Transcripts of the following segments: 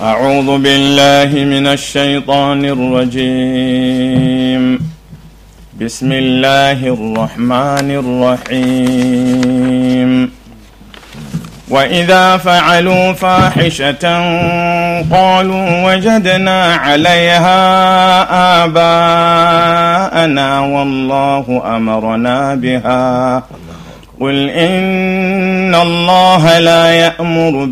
أعوذ بالله من الشيطان الرجيم. بسم الله الرحمن الرحيم. وإذا فعلوا فاحشة قالوا وجدنا عليها آباءنا والله أمرنا بها قل إن الله لا يأمر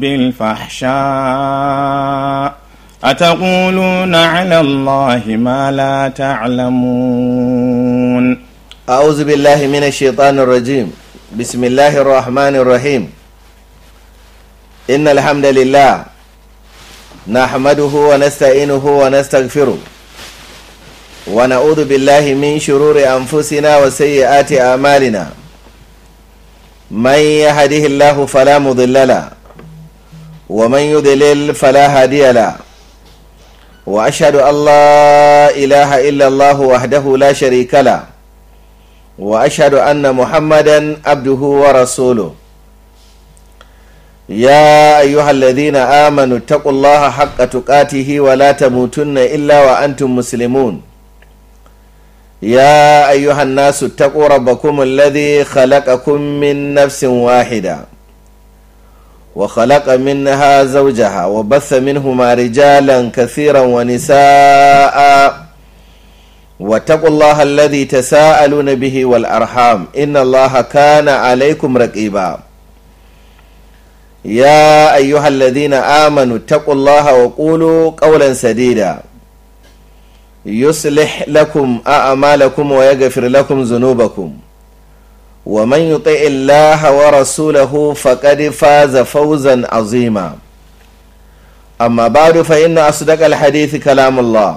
بالفحشاء أتقولون على الله ما لا تعلمون. أعوذ بالله من الشيطان الرجيم. بسم الله الرحمن الرحيم. إن الحمد لله نحمده ونستعينه ونستغفره ونعوذ بالله من شرور أنفسنا وسيئات أعمالنا. من يهده الله فلا مضل له ومن يضلل فلا هادي له وأشهد أن لا إله إلا الله وحده لا شريك له وأشهد أن محمدا عبده ورسوله. يا أيها الذين آمنوا اتقوا الله حق تقاته ولا تموتن إلا وأنتم مسلمون. يا أيها الناس اتقوا ربكم الذي خلقكم من نفس واحدة وخلق منها زوجها وبث منهما رجالا كثيرا ونساء واتقوا الله الذي تساءلون به والأرحام إن الله كان عليكم رقيبا. يا أيها الذين آمنوا اتقوا الله وقولوا قولا سديدا يصلح لكم أعمالكم ويغفر لكم ذنوبكم ومن يطع الله ورسوله فقد فاز فوزا عظيما. أما بعد فإن أصدق الحديث كلام الله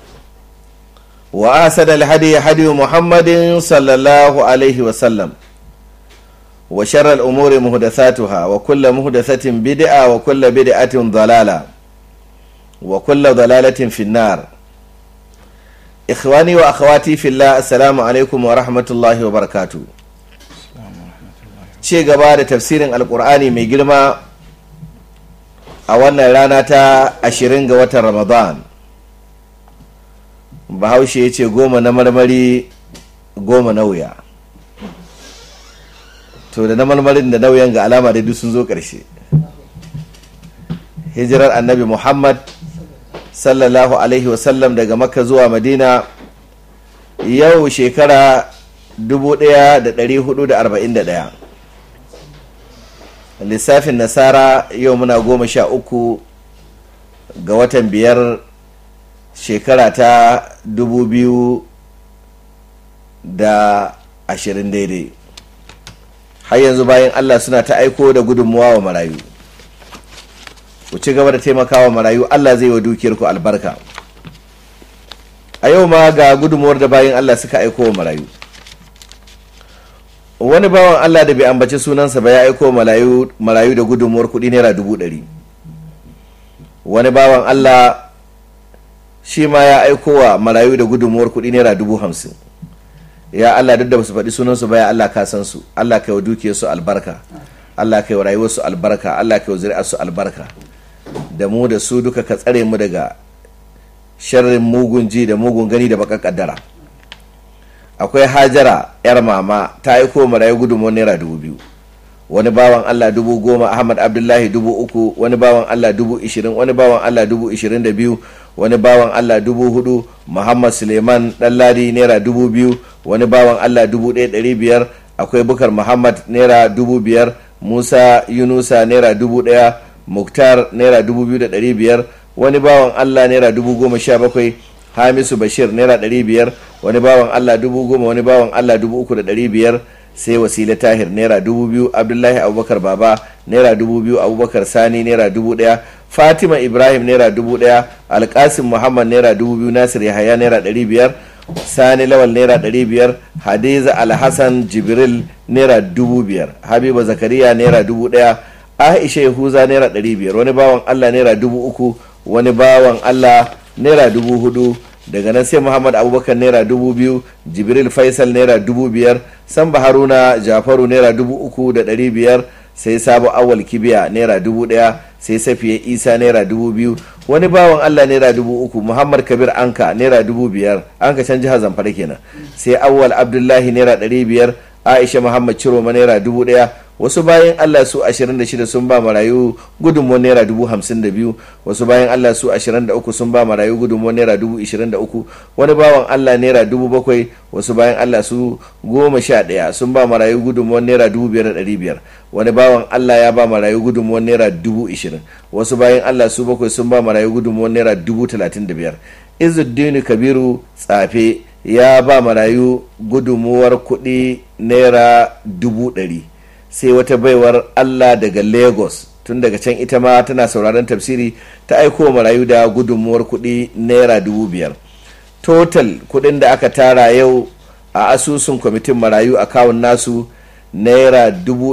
وأحسن الهدي هدي محمد صلى الله عليه وسلم وشر الأمور محدثاتها وكل محدثة بدعة وكل بدعة ضلالة وكل ضلالة في النار. إخواني وأخواتي في الله السلام عليكم ورحمة الله وبركاته. ce gaba da tafsirin alkur'ani mai girma a wannan rana ta 20 ga watan ramadan. Bahaushe ya ce 10 na marmari 10 na wuya, to da na marmarin da nauyin ga alama da duk sun zo ƙarshe. Hijirar annabi Muhammad sallallahu alaihi wasallam daga Makka zuwa Madina yau shekara 1441, lissafin nasara yau muna 13 ga watan 5 shekara ta 2020 daidai. har yanzu bayan Allah suna ta aiko da gudunmuwa wa marayu. Ku ci gaba da taimakawa marayu, Allah zai wa dukiyarku albarka. A yau ma ga gudunmuwar da bayan Allah suka aiko wa marayu. Wani bawan Allah da bai ambaci sunansa ba ya aiko marayu da gudunmuwar kudi naira 100,000. Wani bawan Allah shi ma ya aiko wa marayu da gudunmuwar kudi naira 50,000. Ya Allah, duk da ba su faɗi sunansu ba, ya Allah ka san su. Allah ka yi wa dukiyarsu albarka, Allah ka yi wa rayuwarsu albarka, Allah ka yi wa zuri'arsu albarka. Da mu da su duka ka tsare mu daga sharrin mugun ji da mugun gani da baka kaddara. Akwai Hajara yar mama ta aiko marayu gudunmuwar naira 2,000. Wani bawan Allah 10,000, Ahmad Abdullahi 3,000, wani bawan Allah 20,000, wani bawan Allah 22,000, wani bawan Allah 4,000, Muhammad Suleiman Ɗanladi naira 2,000, wani bawan Allah 1,500. Akwai Bukar Muhammad naira 5,000, Musa Yunusa naira 1,000, Muktar naira 2,500, wani bawan Allah naira 17,000, Hamisu Bashir naira 500, wani bawan Allah 10,000, wani bawan Allah 3,500. Sai Wasila Tahir naira 2,000, Abdullahi Abubakar Baba naira 2,000, Abubakar Sani naira 1,000, Fatima Ibrahim naira 1,000, Alkasim Muhammad naira 2,000, Nasir Yahaya naira 500, Sani Lawal naira 500, Hadiza Alhassan Jibril naira 5,000, Habiba Zakariya naira 1,000, Aisha Yahuza naira 500, wani bawan Allah naira 3,000, wani bawan Allah naira 4,000. Daga nan sai Muhammad Abubakar naira 2,000, Jibril Faisal naira 5,000, Samba Haruna Jafaru naira 3,500, sai Sabo Awal Kibiya naira 1000, sai Safiya Isa naira 2000, wani bawan Allah naira 3000, Muhammad Kabir Anka naira 5000, Anka can jihar Zamfara kenan, sai Awwal Abdullahi naira 500, Aisha Muhammad Ciroma naira 1000. Wasu bayan Allah su 26 sun ba marayu gudunmuwar naira 52,000. Wasu bayan Allah su 23 sun ba marayu gudunmuwar naira 23,000. Wani bawan Allah naira 7,000. Wasu bayan Allah su 11 sun ba marayu gudunmuwar naira 5,500. Wani bawan Allah ya ba marayu gudunmuwar naira 20,000. Wasu bayan Allah su 7 sun ba marayu gudunmuwar naira 35,000. Izuddin Kabiru Tsafe ya ba marayu gudunmuwar kuɗi naira 100,000. sai wata baiwar Allah daga Lagos tun daga can ita ma tana sauraron tafsiri ta aiko marayu da gudunmuwar kuɗi naira 5,000. Total kuɗin da aka tara yau a asusun kwamitin marayu akawun nasu naira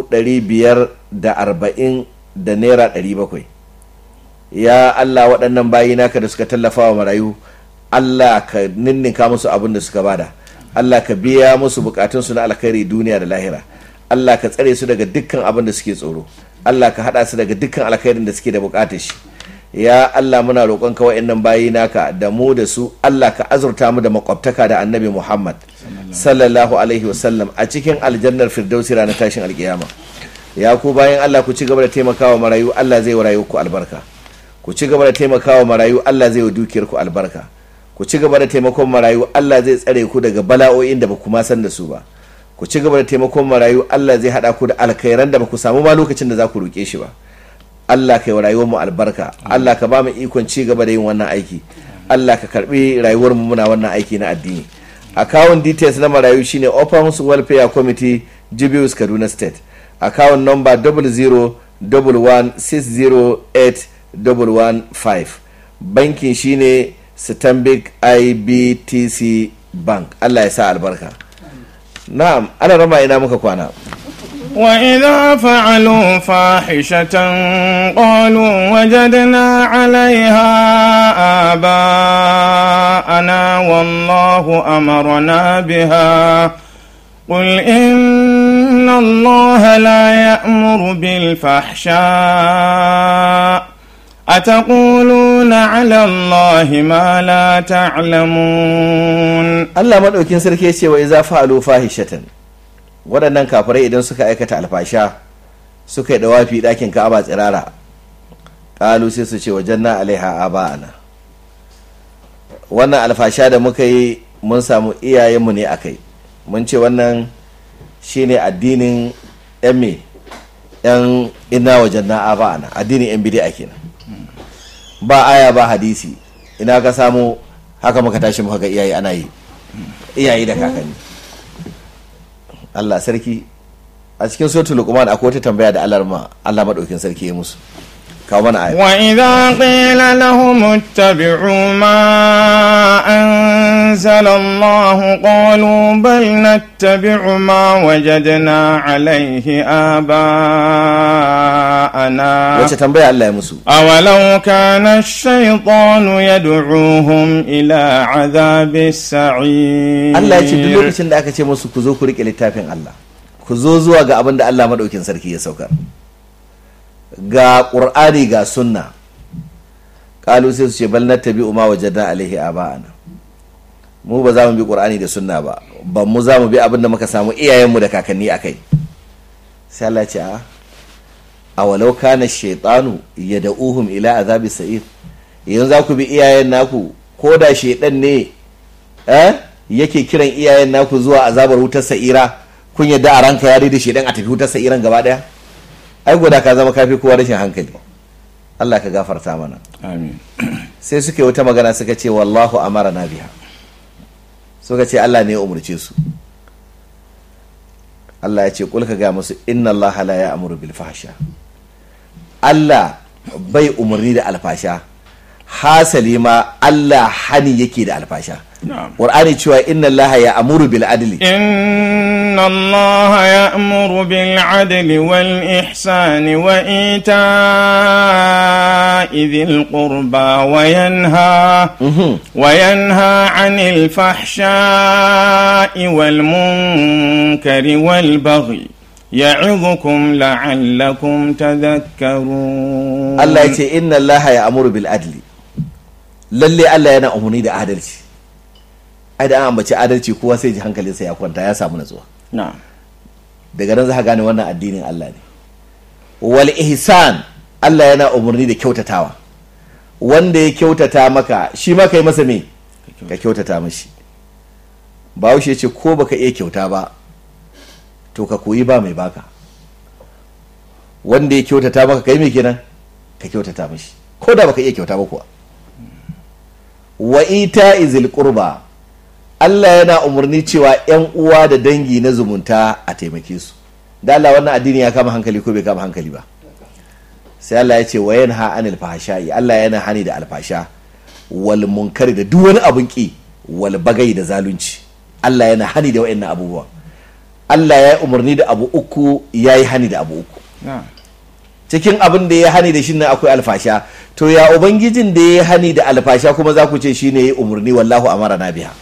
540 da naira 700. Ya Allah, waɗannan bayi naka da suka tallafa wa marayu, Allah ka ninninka musu abin da suka bada, Allah ka biya musu bukatunsu na alkhairi duniya da lahira, Allah ka tsare su daga dukkan abin da suke tsoro, Allah ka hada su daga dukkan alkhairin da suke da bukatar shi. Ya Allah, muna roƙon ka wa'annan bayi naka da mu da su, Allah ka azurta mu da makwabtaka da Annabi Muhammad sallallahu alaihi wasallam a cikin aljannar firdausi ranar tashin alkiyama. Ya ku bayan Allah, ku ci gaba da taimakawa marayu, Allah zai wa rayuwarku albarka. Ku ci gaba da taimakawa marayu, Allah zai wa dukiyarku albarka. Ku ci gaba da taimakon marayu, Allah zai tsare ku daga bala'o'in da ba ku ma san da su ba. Ku ci gaba da taimakon marayu, Allah zai hada ku da alkhairan da ba ku samu ma lokacin da za ku roke shi ba. Allah ka yi wa rayuwar mu albarka, Allah ka ba mu ikon ci gaba da yin wannan aiki, Allah ka karbi rayuwar mu muna wannan aiki na addini. Account details na marayu shine Open Welfare Committee, Jibius, Kaduna State. Account number 0016081115. Bankin shine Stanbic IBTC Bank. Allah ya sa albarka. Na'am, ana rama ina muka kwana. وإذا فعلوا فاحشة قالوا وجدنا عليها آباءنا والله أمرنا بها قل إن الله لا يأمر بالفحشاء أتقولون على الله ما لا تعلمون. الله مدوكين سركي ce wa idza fa'alu fahishatan, waɗannan kafirai idan suka aikata alfasha suka yi dawafi ɗakin Ka'aba tsirara, ƙalu sai su ce wajanna alaiha aba'ana, wannan alfasha da muka yi mun samu iyayenmu ne akai. Mun ce wannan shine addinin yan ina wajanna aba'ana, addinin yan bid'a kenan. Ba aya ba hadisi, ina ka samu haka muka tashi muka ga iyaye ana yi, iyaye da kakanni. Allah sarki, a cikin suratul Luqman akwai wata tambaya da Allah madaukin sarki ya musu. Kawo mana aya. Wa idza qila lahum ittabi'u ma anzala Allah qalu bal nattabi'u ma wajadna alayhi aba'ana. Wace tambaya Allah ya musu? Awalau kana ash-shaytanu yad'uhum ila 'adhabis sa'ir. Allah ya ce duk lokacin da aka ce musu ku zo ku rike littafin Allah, ku zo zuwa ga abin da Allah madaukin sarki ya saukar, ga ƙur'ani ga sunna, ƙalu sai su ce bal nattabi'u ma wajadna alaihi aba'ana, mu ba za mu bi ƙur'ani da sunna ba, ban mu za mu bi abin da muka samu iyayenmu da kakanni akai. Sai Allah ce a walau kana shaytanu yad'uhum ila azabi sa'ir, yanzu za ku bi iyayen naku ko da shaydan ne yake kiran iyayen naku zuwa azabar wutar sa'ira, kun yadda a ranka yare da shaydan a tafi wutar sa'iran gaba daya? Ai goda ka zama kafi kowa rashin hankali. Allah ka gafarta mana, amin. Sai suka yi wata magana suka ce wallahu amarna biha, suka ce Allah ne ya umurce su. Allah ya ce kul ka ga musu inna Allah la ya'muru bil fahsha, Allah bai umarni da alfasha, hasali ma Allah hani yake da alfasha. Qur'ani cewa inna Allah ya'muru bil adli, inna Allah ya'muru bil adli wal ihsani wa ita'i dhil qurba wa yanha 'anil fahsha'i wal munkari wal baghi يعظكم لعلكم تذكرون. Allah ya ce inna Allah ya amuru bil adli, lalle Allah yana umarni da adalci. Ai da an ambaci adalci kowa sai ji hankalinsa ya kwanta, ya samu natsuwa. na'am Daga nan za ka gane wannan addinin Allah ne. Wal ihsan, Allah yana umarni da kyautatawa. Wanda ya kyautata maka shi ma kai masa me? Ka kyautata mashi. Bahaushe ce ko baka iya kyauta ba to ka koyi ba mai baka. Wanda ya kyautata maka kai me kenan? Ka kyautata mashi ko da baka iya kyauta ba kuwa. Wa ita izil qurba, Allah yana umarni cewa yan uwa da dangi na zumunta a taimake su. Da Allah wannan addini ya kama hankali ko bai kama hankali ba? Sai Allah ya ce wa yanha anil fahsha'i, Allah yana hani da alfasha wal munkari da duk wani abun ki wal bagai da zalunci. Allah yana hani da wayannan abubuwa. Allah ya yi umarni da abu uku, ya yi hani da abu uku. na'am Cikin abin da ya hani da shi nan akwai alfasha. To ya ubangijin da ya hani da alfasha kuma za ku ce shi ne ya umarni, wallahu amara na biha.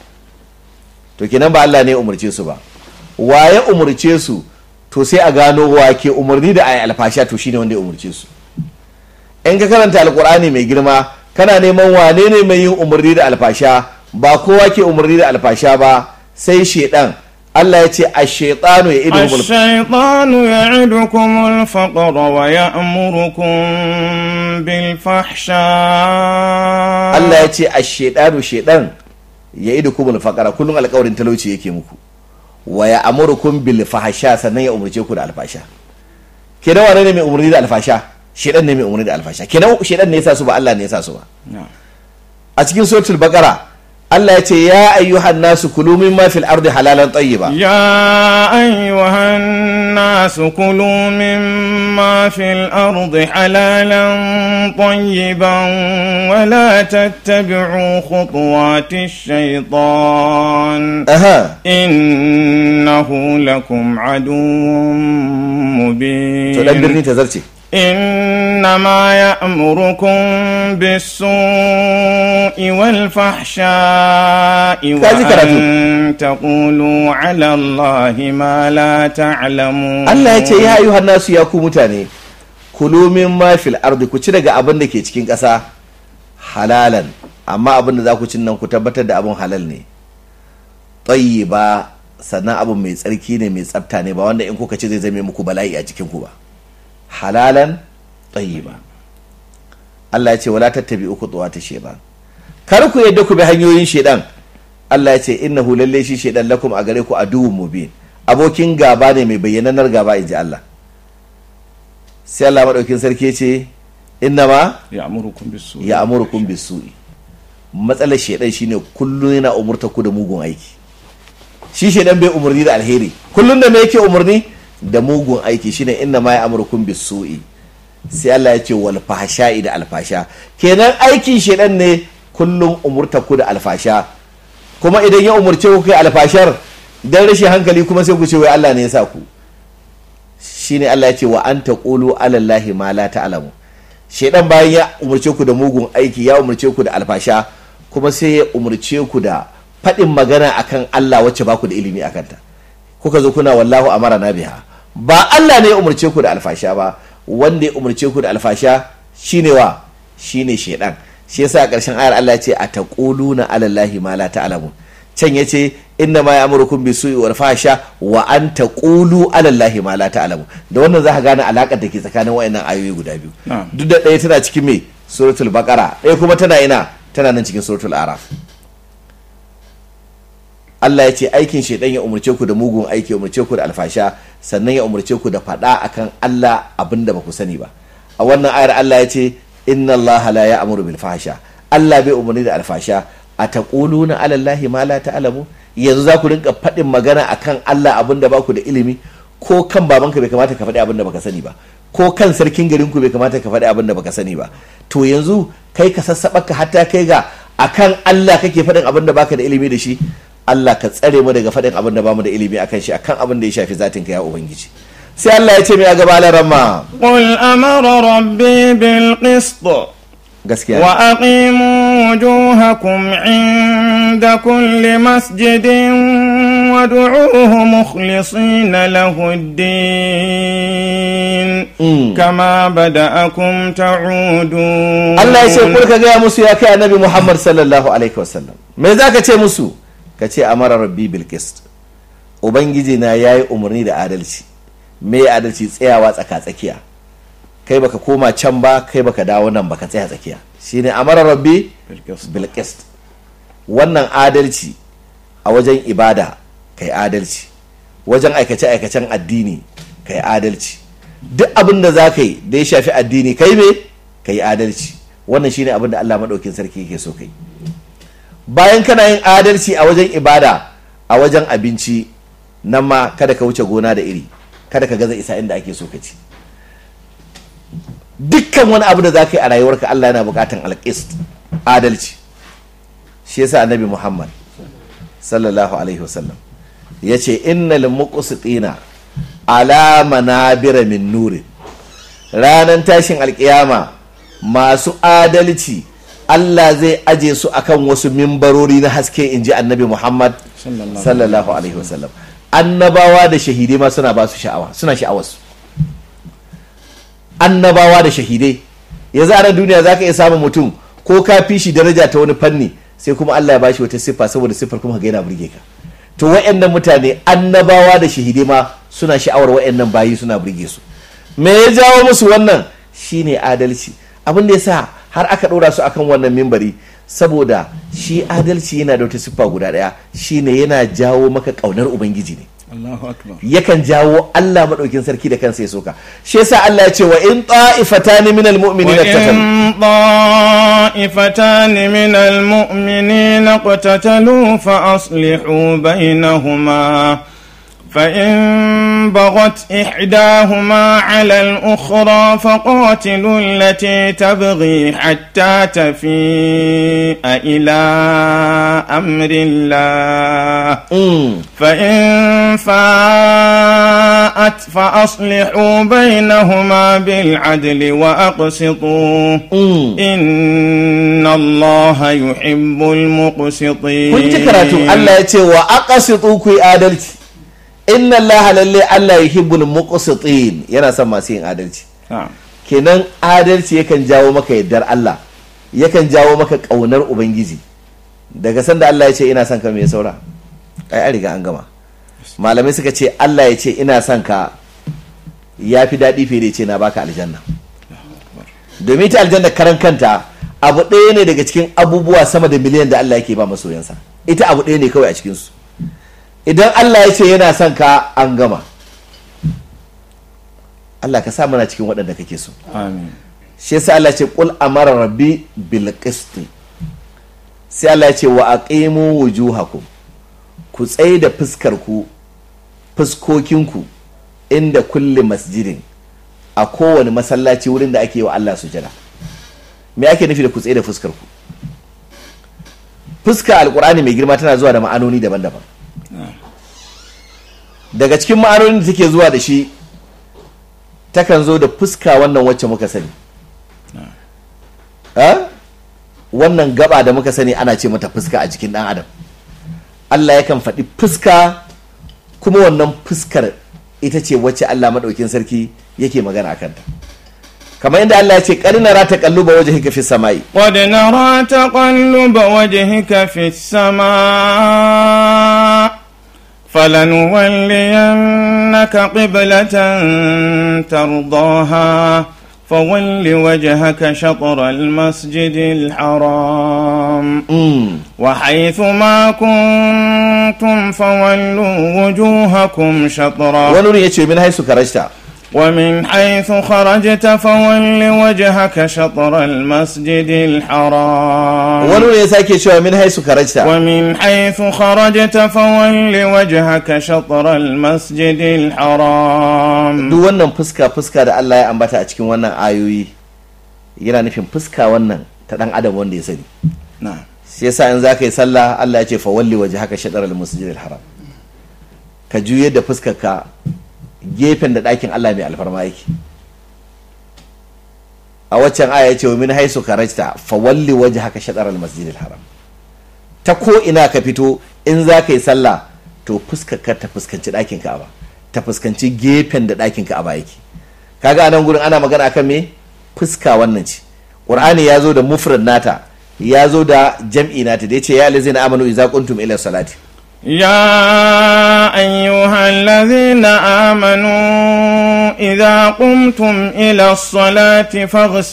To kenan ba Allah ne ya umarce su ba. Wa ya umarce su? To sai a gano wa ke umarni da ayi alfasha, to shine wanda ya umarce su. In ka karanta alkur'ani mai girma kana neman wane ne mai yin umarni da alfasha, ba kowa ke umarni da alfasha ba sai shedan. Allah ya ce ash-shaytanu ya'idukum الشيطان يعدكم الفقر ويأمركم بالفحشاء. Allah ya ce ash-shaytanu shedan ya'idukum al-faqra, kullun alƙawarin talauci yake muku. Wa ya'murukum bil fahsha, sannan ya umarce ku da alfasha. Kenan wane ne mai umarni da alfasha? Shedan ne mai umarni da alfasha. Kenan shedan ne yasa su ba, Allah ne yasa su ba. na'am A cikin suratul baqara Allah ya ce ya ayyuhan nasu kulu mimma fil ardi halalan tayyiba. يا أيها الناس كلوا مما في الأرض حلالا طيبا ولا تتبعوا خطوات الشيطان Aha. إنه لكم عدو مبين. To dan birni ta zarce. إنما يأمركم بالسوء والفحشاء وأن تقولوا على الله ما لا تعلمون. Allah ya ce ya ayyuhan nasu ya ku mutane kulu mimma fil ardi, ku ci daga abin da ke cikin ƙasa halalan, amma abin da za ku cin nan ku tabbatar da abin halal ne. Tayyiba, sannan abin mai tsarki ne, mai tsafta ne, ba wanda in kuka ci zai zame muku bala'i a cikin ku ba. Halalan tayyiba. Allah ya ce wala tattabi'u khutuwati shaytan, kar ku yadda ku bi hanyoyin shedan. Allah ya ce innahu lalle shi shedan lakum a gare ku aduwwun mubin, abokin gaba ne mai bayyananar gaba, inji Allah. Sai Allah madaukin sarki ce innama يأمركم بالسوء ya amurukum bisu'i. Matsalar shedan shine kullun yana umurta ku da mugun aiki. Shi shedan bai umurni da alheri, kullun da me yake umurni da mugun aiki, shine innama ya amurukum bisu'i. Sai Allah ya ce wal fahsha'i da alfasha. Kenan aikin shedan ne kullun umurta ku da alfasha, kuma idan ya umurce ku kai alfashar dan rashin hankali kuma sai ku ce wai Allah ne ya sa ku. Shine Allah ya ce wa anta qulu ala Allahi ma la ta'lamu. Shedan bayan ya umurce ku da mugun aiki, ya umurce ku da alfasha, kuma sai ya umurce ku da faɗin magana akan Allah wacce ba ku da ilimi akan ta. Kuka zo kuna wallahu amara na biha. Ba Allah ne ya umurce ku da alfasha ba, wanda ya umurce ku da alfasha shine wa? Shine shedan. Shi yasa a ƙarshen ayar Allah ya ce ataquluna ala Allahi ma la ta'lamun. Can yace inna ma ya'murukum bisu'i wal fahsha wa an taqulu ala Allahi ma la ta'lamun. Da wannan za ka gane alakar da ke tsakanin wayannan ayoyi guda biyu. Duk da ɗaya tana cikin me? Suratul Baqara, ɗaya kuma tana ina? Tana nan cikin suratul Araf. Allah ya ce aikin shaidan ya umarce ku da mugun aiki, ya umarce ku da alfasha, sannan ya umarce ku da faɗa akan Allah abinda ba ku sani ba. A wannan ayar Allah ya ce inna Allah la ya'muru bil fahsha, Allah bai umarni da alfasha. Ataquluna ala Allahi ma la ta'lamu, yanzu za ku rinka faɗin magana akan Allah abinda ba ku da ilimi. Ko kan babanka bai kamata ka faɗi abinda baka sani ba, ko kan sarkin garin ku bai kamata ka faɗi abinda baka sani ba. To yanzu kai ka sassaɓa ka hatta kai ga akan Allah kake faɗin abinda baka da ilimi da shi. Allah ka tsare mu daga faɗin abin da bamu da ilimi akan shi, akan abin da ya shafi zatin ka ya ubangiji. Sai Allah ya ce mai a gaba larama qul amara rabbi bil qist gaskiya wa aqimu wujuhakum inda kulli masjidin wa فادعوه مخلصين له الدين كما بدأكم تعودون. Allah ya ce kul ka gaya musu ya kai annabi Muhammad sallallahu alaihi wasallam, me za ka ce musu? Ka ce amara rabbi bil qist, ubangiji na yayi umarni da adalci. Me adalci? Tsayawa tsaka tsakiya, kai baka koma can ba, kai baka dawo nan baka tsaya tsakiya, shine amara rabbi bil qist. Wannan adalci a wajen ibada kai adalci, wajen aikace aikacen addini kai adalci, duk abin da za ka yi da ya shafi addini kai me kai adalci. Wannan shine abin da Allah madaukin sarki yake so kai. Bayan kana yin adalci a wajen ibada, a wajen abinci nan ma kada ka wuce gona da iri, kada ka gaza isa inda ake so ka ci. Dukkan wani abu da za ka yi a rayuwarka Allah yana bukatan alƙist, adalci. Shi yasa annabi Muhammad sallallahu alaihi wasallam ya ce innal muqsitina ala manabira min nurin, ranar tashin alƙiyama masu adalci Allah zai aje su akan wasu mimbarori na haske, in ji annabi Muhammad sallallahu alaihi wasallam. Annabawa da shahidai ma suna ba su sha'awa, suna sha'awarsu. Annabawa da shahidai, yanzu a nan duniya za ka iya samun mutum ko ka fi shi daraja ta wani fanni, sai kuma Allah ya bashi wata siffa, saboda siffar kuma ga yana burge ka. To wa'annan mutane annabawa da shahidai ma suna sha'awar wa'annan bayi, suna burge su. Me ya jawo musu wannan? Shine adalci. Abin da yasa har aka ɗora su akan wannan mimbari, saboda shi adalci yana da wata siffa guda ɗaya, shine yana jawo maka ƙaunar ubangiji ne. Allahu akbar. Yakan jawo Allah madaukin sarki da kansa ya soka. Shi yasa Allah ya ce wa in ta'ifatani minal mu'minina ta'ifatani minal mu'minina qatatalu fa aslihu bainahuma فإن بغت إحداهما على الأخرى فقاتلوا التي تبغي حتى تفيء إلى أمر الله فإن فاءت فأصلحوا بينهما بالعدل وأقسطوا إن الله يحب المقسطين. كنت كراتو الله يتي وأقسطوا كي آدلتي. Inna Allah lalle Allah yuhibbul muqsitin, yana son masu yin adalci. Kenan adalci yakan jawo maka yardar Allah, yakan jawo maka kaunar ubangiji. Daga sanda Allah ya ce ina son ka, me saura? Ai an riga an gama. Malamai suka ce Allah ya ce ina son ka yafi daɗi fiye da ya ce na baka aljanna. Domin ta aljanna karan kanta abu ɗaya ne daga cikin abubuwa sama da miliyan da Allah yake ba masoyansa. Ita abu ɗaya ne kawai a cikinsu. Idan Allah ya ce yana son ka, an gama. Allah ka sa mana cikin waɗanda kake so. Amin. Shi yasa Allah ya ce qul amara rabbi bil qist. Sai Allah ya ce wa aqimu wujuhakum, ku tsaye da fuskokinku inda kulli masjidin, a kowane masallaci wurin da ake yi wa Allah sujada. Me ake nufi da ku tsaye da fuskarku? Fuska alqur'ani mai girma tana zuwa da ma'anoni daban-daban. Daga cikin ma'anonin da take zuwa da shi, takan zo da fuska wannan wacce muka sani. Wannan gaba da muka sani ana ce mata fuska a jikin ɗan adam. Allah yakan faɗi fuska, kuma wannan fuskar ita ce wacce Allah maɗaukin sarki yake magana a kanta. kamar inda Allah ya ce qad nara taqalluba wajhika fis samai qad nara taqalluba wajhika fis samaa falanuwalliyannaka qiblatan tardaha فول وجهك شطر المسجد الحرام وحيث ما كنتم فولوا وجوهكم شطرا ونور يتشي من حيث خرجت ومن حيث خرجت فول وجهك شطر المسجد الحرام ونور يساكي شوى من حيث خرجت ومن حيث خرجت فول وجهك شطر المسجد الحرام duk wannan fuska da Allah ya ambata a cikin wannan ayoyi yana nufin fuska wannan ta dan adam wanda ya sani na'am shi yasa in zaka yi sallah Allah ya ce fa walli wajhaka shatr al-masjid al-haram ka juye da fuskarka gefen da ɗakin Allah mai alfarma yake a waccan aya ya ce wa min haisu karajta fa walli wajhaka shatr al-masjid al-haram ta ko ina ka fito in zaka yi sallah to fuskar ka ta fuskanci ɗakin ka'aba, ta fuskanci gefen da ɗakin ka'aba yake. Kaga anan gurin ana magana akan me? Fuska wannan ce. Qur'ani ya zo da mufrad nata, ya zo da jam'i nata da yace ya allazina amanu idza qumtum ila salati. يا أيها الذين آمنوا إذا قمتم إلى الصلاة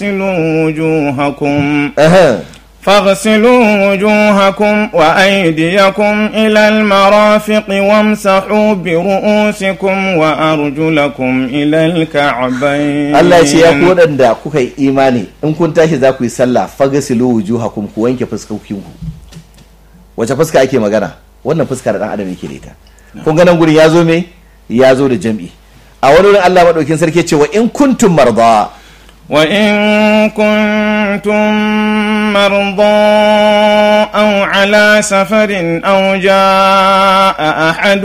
فاغسلوا وجوهكم وأيديكم إلى المرافق وامسحوا برؤوسكم وأرجلكم إلى الكعبين. الله يقول أن دا كوكي إيماني إن كنت ذاكو يسلى فاغسلوا وجوهكم كوينك فسكوكينكو. wace fuska ake magana? Wannan fuska da dan adam yake da ita. Kun ga nan gurin ya zo me? Ya zo da jam'i. A wani wurin Allah madaukin sarki ce wa in kuntum marda أو على سفر أو جاء أحد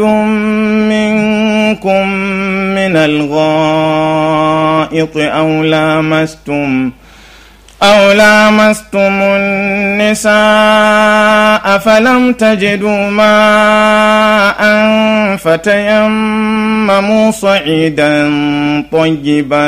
منكم من الغائط أو لامستم النساء فلم تجدوا ماء فتيمموا صعيدا طيبا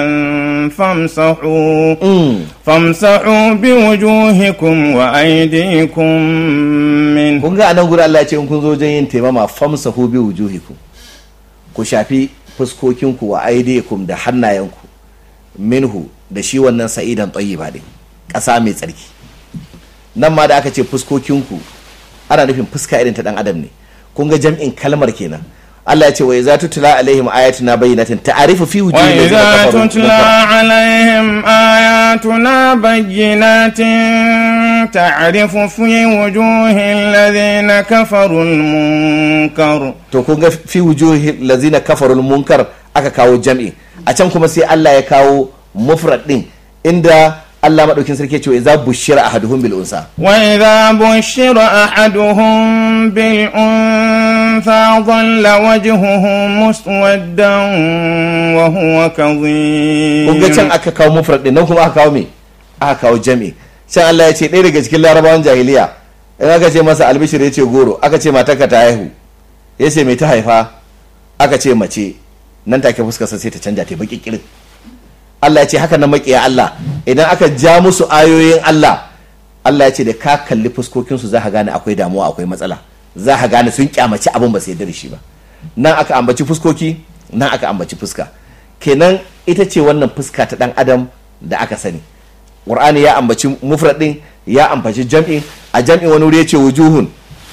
فامسحوا بوجوهكم وأيديكم منه. kun ga anan guri Allah ya ce in kun zo wajen yin taimama famsahu bi wujuhikum, ku shafi fuskokinku wa aydikum da hannayenku minhu da shi wannan sa'idan tayyiba din, ƙasa mai tsarki. Nan ma da aka ce fuskokinku ana nufin fuska irin ta dan adam ne. Kun ga jam'in kalmar kenan. Allah ya ce wa idza tutla alaihim ayatuna bayyinatin ta'rifu fi wujuhihim wa idza tutla alaihim ayatuna bayyinatin ta'rifu fi wujuhil ladhina kafaru al-munkar. To kun ga fi wujuhil ladhina kafaru al-munkar aka kawo jam'i. A can kuma sai Allah ya kawo mufrad din inda Allah madaukin sarki ce idza bushira ahaduhum bil unsa wa idza bushira ahaduhum bil unsa dhalla wajhuhu muswaddan wa huwa kadhib. kun ga can aka kawo mufrad din nan kuma aka kawo me? Aka kawo jami. Can Allah ya ce ɗaya daga cikin larabawan jahiliya in aka ce masa albishir ya ce goro, aka ce matarka ta haihu ya ce mai ta haifa, aka ce mace, nan take fuskarsa sai ta canja ta baki kirin. Allah ya ce haka na makiya Allah idan aka ja musu ayoyin Allah, Allah ya ce da ka kalli fuskokinsu za ka gane akwai damuwa, akwai matsala, za ka gane sun kyamaci abin ba su yarda da shi ba. Nan aka ambaci fuskoki, nan aka ambaci fuska. Kenan ita ce wannan fuska ta dan adam da aka sani. Qur'ani ya ambaci mufrad din, ya ambaci jam'in. A jam'in wani wuri ya ce wujuhun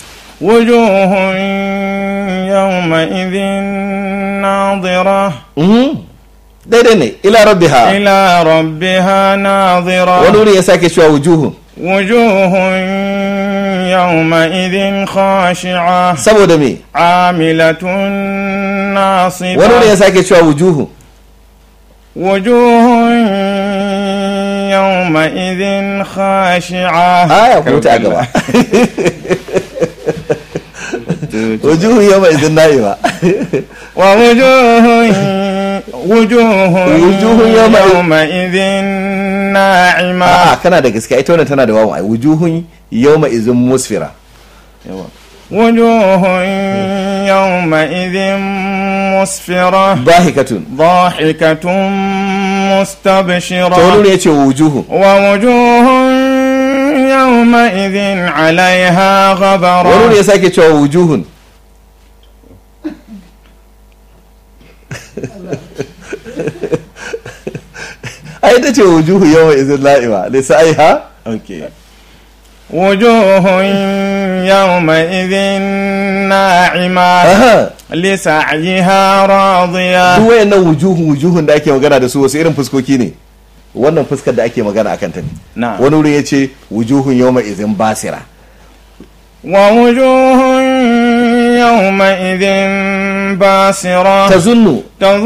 yawma idhin nadira. Daidai ne, ila rabbiha nadira. Wani wuri ya sake cewa wujuhun yawma idhin khashi'a. Saboda me? Amilatun nasiba. Wani wuri ya sake cewa wujuhun yawma idhin khashi'a. Aya kuma ta gaba. wujuhun yawma idhin na'iba. Wa wujuhun yawma idhin na'ima. Kana da gaskiya, ita wannan tana da wawan ai. Wujuhun yawma idhin musfira. wujuhun yawma idhin musfira. Dahikatun mustabshira. To ne yace wujuhun. Wa wujuhun yawma idhin 'alayha ghabara. Wani ne ya sake cewa wujuhun. ai ta ce wujuhu yawa izin la'iba lisa ai ha? ok. wujuhun yawma idhin na'ima lisa'yiha radiya. duk wayannan wujuhun da ake magana da su wasu irin fuskoki ne? wannan fuskar da ake magana akan ta ne. wani wurin yace wujuhun yawma idhin basira. wa wujuhun yawma idhin basira. tazunnu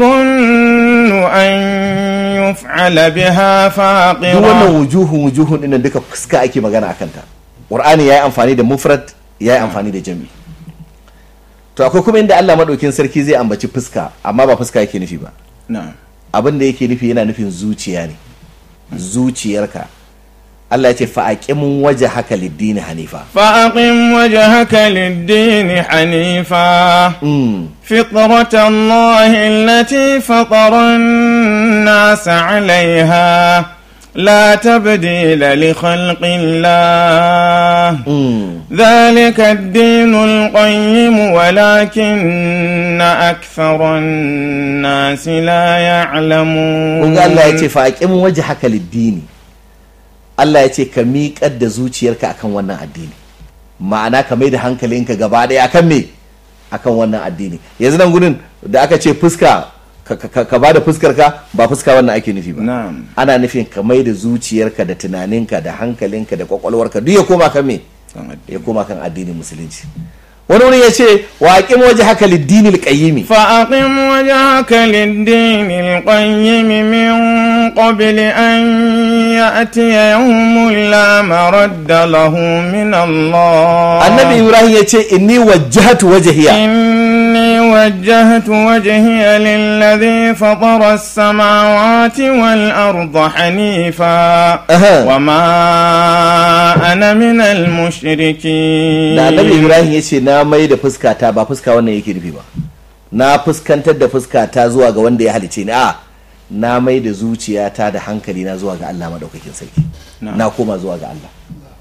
an yuf'ala biha faqira. duk wannan wujuhun din duka fuska ake magana akan ta. Qur'ani yayi amfani da mufrad, yayi amfani da jami. To akwai kuma inda Allah madaukin sarki zai ambaci fuska amma ba fuska yake nufi ba. na'am. abin da yake nufi yana nufin zuciya ne. zuciyarka Allah ya ce fa'aqimu wajhaka lid-dini hanifa فأقم وجهك للدين حنيفا فطرة الله التي فطر الناس عليها لا تبديل لخلق الله ذلك الدين القيم ولكن أكثر الناس لا يعلمون. Allah ya ce fa'aqimu wajhaka lid-dini, Allah ya ce ka miƙar da zuciyarka akan wannan addini, ma'ana ka mai da hankalinka gaba ɗaya akan me, akan wannan addini. Yanzu nan gudun da aka ce fuska ka ba da fuskarka, ba fuska wannan ake nufi ba, ana nufin ka mai da zuciyarka da tunaninka da hankalinka da kwakwalwarka duk ya koma kan me, ya koma kan addinin musulunci. wani wuri ya ce wa aqim wajhaka lid-dinil qayyim fa aqim wajhaka lid-dinil qayyim min qabli an ya'tiya yawmun la maradda lahu min Allah. Annabi Ibrahim ya ce inni wajjahtu wajhiya وجهت وجهي للذي فطر السماوات والأرض حنيفا وما أنا من المشركين. da Annabi Ibrahim ya ce na mai da fuskata, ba fuska wannan yake nufi ba, na fuskantar da fuskata zuwa ga wanda ya halice ni, na mai da zuciyata da hankali na zuwa ga Allah madaukakin sarki, na koma zuwa ga Allah.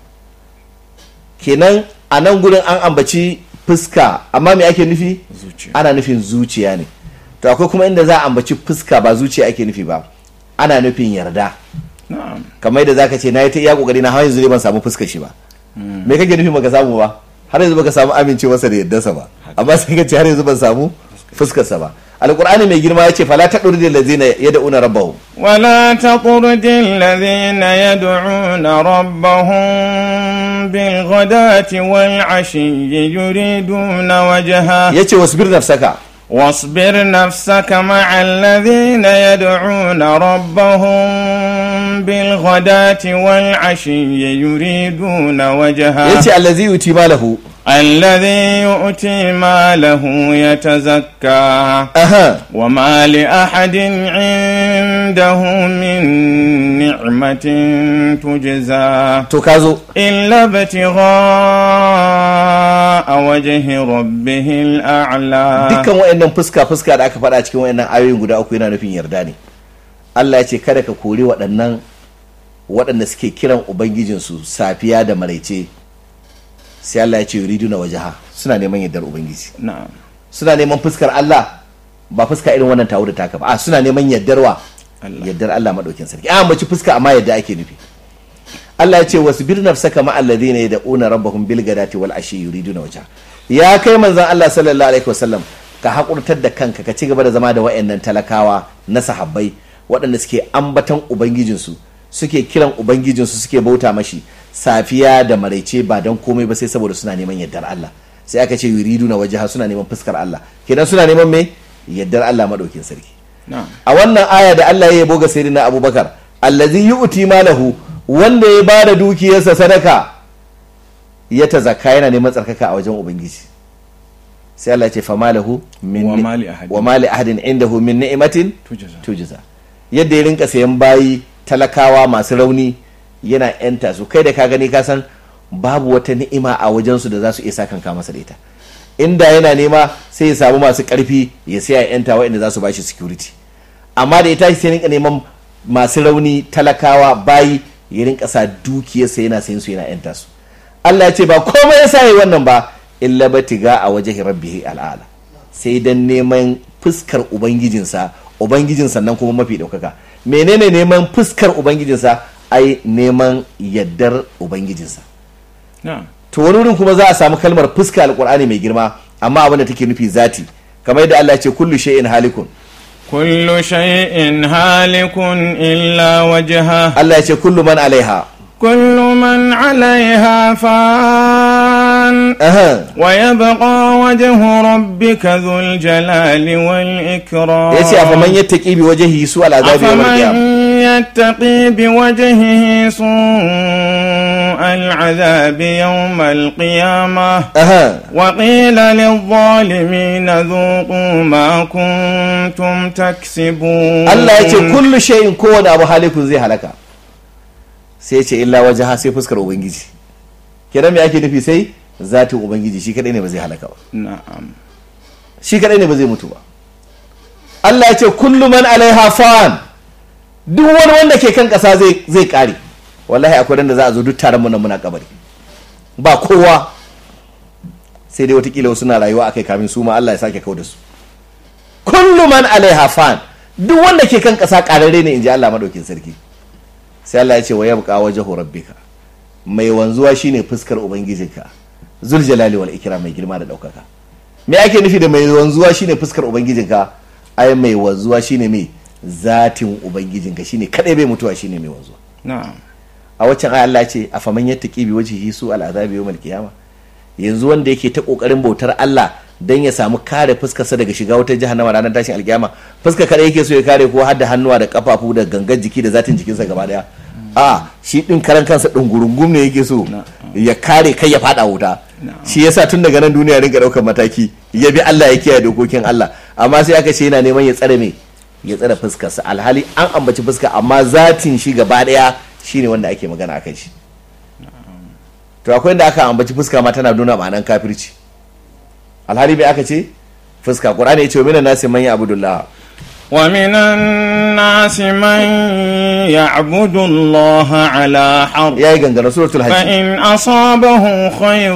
Kenan a nan gurin an ambaci fuska, amma me ake nufi? Ana nufin zuciya ne. To akwai kuma inda za a ambaci fuska ba zuciya ake nufi ba, ana nufin yarda. Kamar yadda zaka ce na yi ta iya kokari na har yanzu ne ban samu fuskar shi ba. Me kake nufi baka samu ba? Har yanzu baka samu amincewarsa da yardarsa ba. Amma sai ka ce har yanzu ban samu fuskarsa ba. Alqur'ani mai girma ya ce fala taqurdil ladzina yad'una rabbahum wala taqurdil ladzina yad'una rabbahum bil ghadati wal ashiyyi yuriduna wajha. Yace واصبر نفسك مع الذين يدعون ربهم بالغداة والعشي يريدون وجهه. يأتي الذي يؤتي ماله يتزكى وما لأحد عنده من نعمة تجزى إلا ابتغاء وجه ربه الأعلى. dukkan wayannan fuska da aka faɗa cikin wayannan ayoyin guda uku yana nufin yarda ne. Allah ya ce kada ka kori waɗanda suke kiran ubangijinsu safiya da maraice, sai Allah ya ce yuriduna wajaha, suna neman yardar ubangiji, suna neman fuskar Allah, ba fuska irin wannan tawo da taka ba, suna neman yardar Allah madaukin sarki. Mace fuska amma yadda ake nufi. Allah ya ce wasbir nafsaka ma alladhina yad'una rabbahum bil ghadati wal ashi yuriduna wajha. Ya kai manzon Allah sallallahu alaihi wasallam, ka hakurtar da kanka, ka ci gaba da zama da wayannan talakawa na sahabbai waɗanda suke ambatan ubangijinsu, suke kiran ubangijinsu, suke bauta mashi safiya da maraice ba don komai ba sai saboda suna neman yardar Allah. Sai aka ce yuriduna wajha, suna neman fuskar Allah, kenan suna neman me, yardar Allah madaukin sarki. A wannan aya da Allah ya yabo ga sayyidina Abubakar, allazi yu'ti malahu, wanda ya bada dukiyarsa sadaka, ya tazakka, yana neman tsarkaka a wajen ubangiji. sai Allah ya ce famalahu wa mali ahadin indahu min ni'matin tujza. Yadda ya rinka sayan bayi talakawa masu rauni yana yanta su, kai da ka gani ka san babu wata ni'ima a wajensu da za su iya sakanka masa da ita. Inda yana nema sai ya samu masu karfi ya sai ya yanta waɗanda za su bashi security, amma da ya tashi sai rinka neman masu rauni talakawa bayi ya rinka sa dukiyarsa yana sayin su yana yanta su. Allah ya ce ba komai yasa yayi wannan ba illa batiga a wajhi rabbihi al'ala, sai dan neman fuskar ubangijinsa nan kuma mafi daukaka. Menene neman fuskar ubangijinsa? Ai neman yaddar ubangijinsa. To wani wurin kuma za a samu kalmar fuska alqur'ani mai girma, amma abin da take nufi zati, kamar yadda Allah ya ce kullu shay'in halikun illa wajha. Allah ya ce kullu man alaiha fan wa yabqa wajhu rabbika dhul jalali wal ikram. Yace afaman yattaqi bi wajhihi su al'azabi yawm al-qiyamah, yattaqi bi wajhihi su العذاب يوم القيامة وقيل للظالمين ذوقوا ما كنتم تكسبون. الله يقول كل شيء كون أبو حالك زي هلكا. sai ce illa wajaha sai fuskar ubangiji. Kenan me ake nufi? sai zatin ubangiji shi kadai ne ba zai halaka ba, na'am, shi kadai ne ba zai mutu ba. Allah ya ce kullu man alaiha fan, duk wani wanda ke kan kasa zai kare. Wallahi akwai da za a zo duk taron mu nan muna kabari ba kowa, sai dai watakila wasu na rayuwa akai kamin su ma Allah ya sake kauda su. Kullu man alaiha fan, duk wanda ke kan kasa kararre ne inji Allah madaukin sarki. Sai Allah ya ce wa yabqa wajhu rabbika, mai wanzuwa shine fuskar ubangijinka, zul jalali wal ikram, mai girma da daukaka. Me ake nufi da mai wanzuwa shine fuskar ubangijinka? Ai mai wanzuwa shine mai zatin ubangijinka, shine kadai bai mutuwa, shine mai wanzuwa. na'am, A waccan ayi Allah ce afaman yattaqi bi wajhihi su al azabi yawm al qiyamah, yanzu wanda yake ta kokarin bautar Allah dan ya samu kare fuskarsa daga shiga wata jahannama ranar tashin alkiyama, fuskar kada yake so ya kare ko har da hannuwa da kafafu da gangan jiki da zatin jikinsa gaba daya? A shi din karan kansa dungurungum ne yake so ya kare kai ya fada wuta. Shi yasa tun daga nan duniya rinka daukar mataki, ya bi Allah ya kiyaye dokokin Allah, amma sai aka ce yana neman ya tsare me, ya tsare fuskarsa, alhali an ambaci fuska amma zatin shi gaba daya shine wanda ake magana akan shi. To akwai inda aka ambaci fuska ma tana nuna ma'anan kafirci, alhali bai aka ce fuska. Qur'ani ya ce minan nasi man ya'budullah, ومن الناس من يعبد الله على حرف yayi gangara suratul hajj. فإن أصابه خير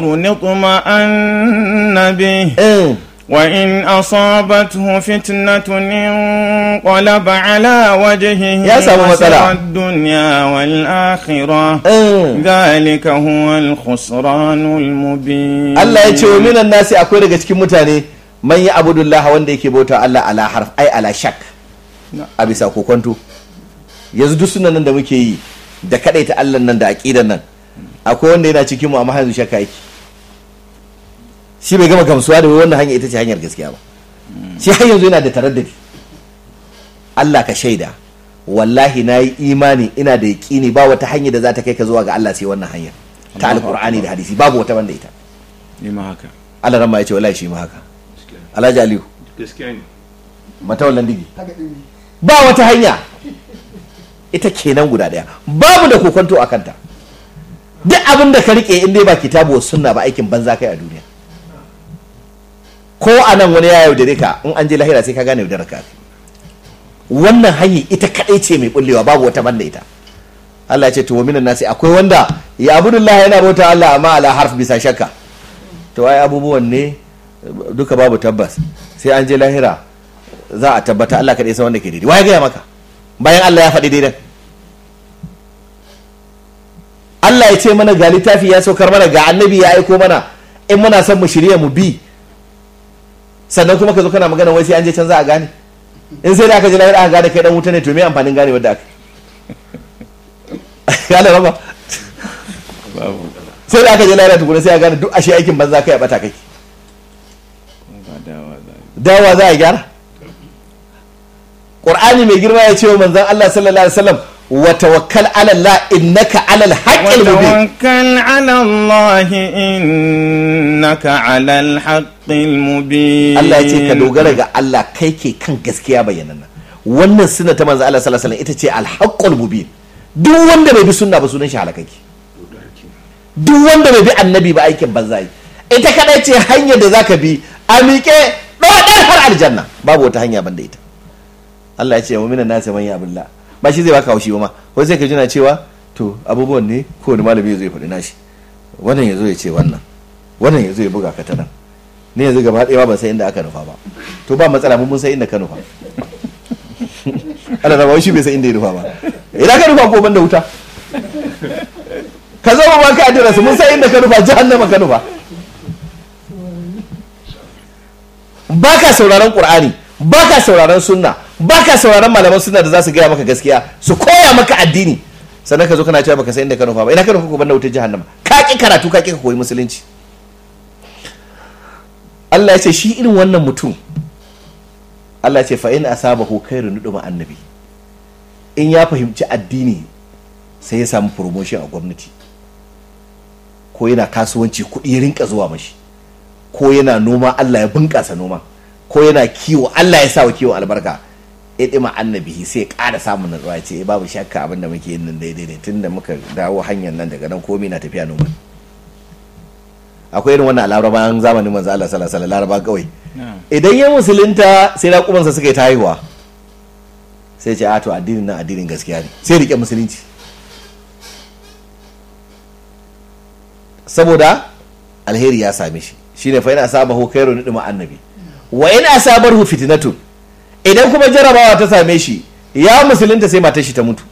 اطمأن به وإن أصابته فتنة انقلب على وجهه خسر الدنيا والآخرة ذلك هو الخسران المبين. Allah ya ce wa minan nasi akwai daga cikin mutane man yi abudullah wanda yake bauta Allah ala harf, ai ala shak, a bisa kokonto. Yanzu duk sunan nan da muke yi da kadaita Allah nan da aqidan nan, akwai wanda yana cikin mu amma yanzu shakka yake, shi bai gama gamsuwa da wannan hanya ita ce hanyar gaskiya ba, shi har yanzu yana da taraddudi. Allah ka shaida, wallahi na yi imani, ina da yaƙini ba wata hanya da za ta kai ka zuwa ga Allah sai wannan hanya ta alƙur'ani da hadisi, babu wata banda ita. Ni ma haka. Allah ran ma ya ce wallahi shi ma haka. Alhaji Aliyu Gaskiya ne. Matawallan Digi, ba wata hanya, ita kenan guda daya, babu da kokonto a kanta. Duk abin da ka rike in dai ba kitabu sunna ba, aikin banza kai a duniya. Ko a nan wani ya yaudare ka, in an je lahira sai ka gane yaudarar ka. Wannan hanyar ita kadai ce mai bullewa, babu wata banda ita. Allah ya ce to wa minan nasi akwai wanda ya abudullah yana bauta Allah amma ala harf, bisa shakka. To ai abubuwan ne duka babu tabbas, sai an je lahira za a tabbata. Allah kaɗai san wanda ke daidai. Waye gaya maka bayan Allah ya faɗi daidai? Allah ya ce mana ga littafi ya saukar mana, ga annabi ya aiko mana, in muna son mu shirya mu bi, sannan kuma ka zo kana magana wai sai an je can za a gane. In sai da aka je lahira aka gane kai dan wuta ne, to me amfanin gane wanda aka ya da raba Babu. sai da aka je lahira tukuna sai a gane duk ashe aikin banza kai a bata kake. Dawa za a gyara. Qur'ani mai girma ya ce wa manzon Allah sallallahu alaihi wasallam wa tawakkal ala Allah innaka ala al-haqqil mubin. Wa tawakkal ala Allah innaka ala al-haqqil mubin. Allah ya ce ka dogara ga Allah, kai ke kan gaskiya bayyananna. Wannan sunna ta manzon Allah sallallahu alaihi wasallam ita ce al-haqqul mubin. Duk wanda bai bi sunna ba sunan shi halakaki. Duk wanda bai bi annabi ba aikin banza yi. Ita kadai ce hanyar da zaka bi a miƙe ɗaya har aljanna, babu wata hanya banda ita. Allah ya ce wa minan nasi man ya'budullah, ba shi zai baka haushi ba ma, wai sai ka jina cewa to abubuwan ne ko wani malami ya zo ya faɗi nashi, wannan ya zo ya ce wannan ya zo ya buga ka ta nan, ne yanzu gaba ɗaya ban san inda aka nufa ba. To ba matsala, mun san inda ka nufa. Allah na ba shi bai san inda ya nufa ba. Idan ka nufa ko banda wuta, ka zo ba ka adira su, mun san inda ka nufa, jahannama ka nufa. Ba ka sauraron Qur'ani, ba ka sauraron sunna, ba ka sauraron malaman sunna da za su gaya maka gaskiya, su koya maka addini, sannan ka zo kana cewa baka san inda ka nufa ba. Ina ka nufa ko banda wutar jahannama? Ka ki karatu, ka ki ka koyi musulunci. Allah ya ce shi irin wannan mutum, Allah ya ce fa in asabahu khairun nuduma annabi, in ya fahimci addini sai ya samu promotion a gwamnati, ko yana kasuwanci kuɗi ya rinka zuwa mashi, ko yana noma Allah ya bunƙasa noma, ko yana kiwo Allah ya sa wa kiwon albarka, idima annabi sai ƙara samun natsuwa ce babu shakka abin da muke yin nan daidai ne tunda muka dawo hanyar nan daga nan komai na tafiya noma. Akwai irin wannan larabawan zamanin manzo Allah sallallahu alaihi wasallam laraba kawai idan ya musulunta sai raƙumansa suka yi ta haihuwa sai ce a to addinin nan addinin gaskiya ne sai rike musulunci saboda alheri ya same shi shine fa yana sabahu khairu nidima annabi wa in asabarhu fitnatun idan kuma jarabawa ta same shi ya musulunta sai matar shi ta mutu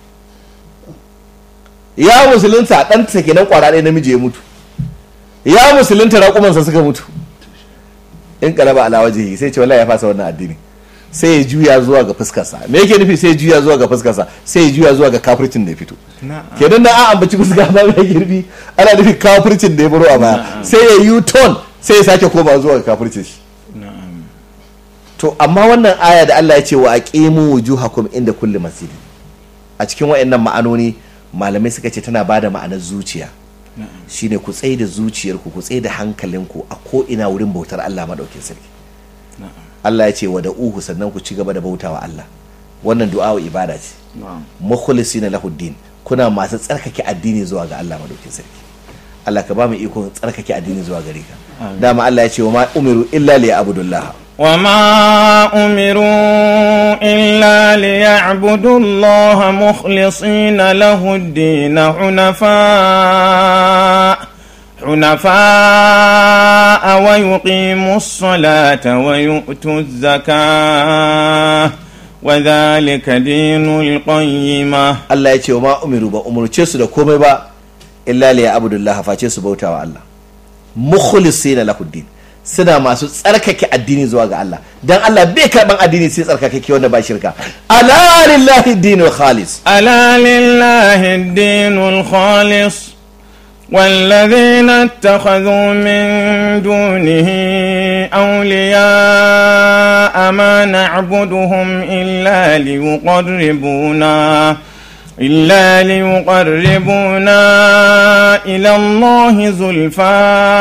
ya musulunta dan ta kenan kwara ɗaya namiji ya mutu ya musulunta raƙumansa suka mutu in kalaba ala wajhi sai ce wallahi ya fasa wannan addini sai ya juya zuwa ga fuskarsa me yake nufi sai ya juya zuwa ga fuskarsa sai ya juya zuwa ga kafircin da ya fito kenan da an ambaci fuska ba mai girbi ana nufi kafircin da ya baro a baya sai ya u-turn sai ya sake koma zuwa ga kafircin shi to amma wannan aya da Allah ya ce wa aqimu wujuhakum inda kulli masjid a cikin wayannan ma'anoni malamai suka ce tana bada ma'anar zuciya shine ku tsaye da zuciyarku ku tsaye da hankalinku a ko ina wurin bautar Allah madaukin sarki Allah ya ce wa da uhu sannan ku ci gaba da bautawa Allah wannan du'a wa ibada ce mukhlisina lahuddin kuna masu tsarkake addini zuwa ga Allah madaukin sarki Allah ka ba mu iko tsarkake addini zuwa gare ka dama Allah ya ce wa ma umiru illa liya'budullah وما أمروا إلا ليعبدوا الله مخلصين له الدين حنفاء ويقيموا الصلاة ويؤتوا الزكاة وذلك دين القيمة الله يتي وما أمروا بأمر تشيسو دا كومي با إلا ليعبدوا الله فتشيسو بوتا الله مخلصين له الدين suna masu tsarkake addini zuwa ga Allah dan Allah bai karban addini sai tsarkake wanda ba shirka ala lillahi dinul khalis ala lillahi dinul khalis والذين اتخذوا من دونه أولياء ما نعبدهم إلا ليقربونا إلى الله زلفى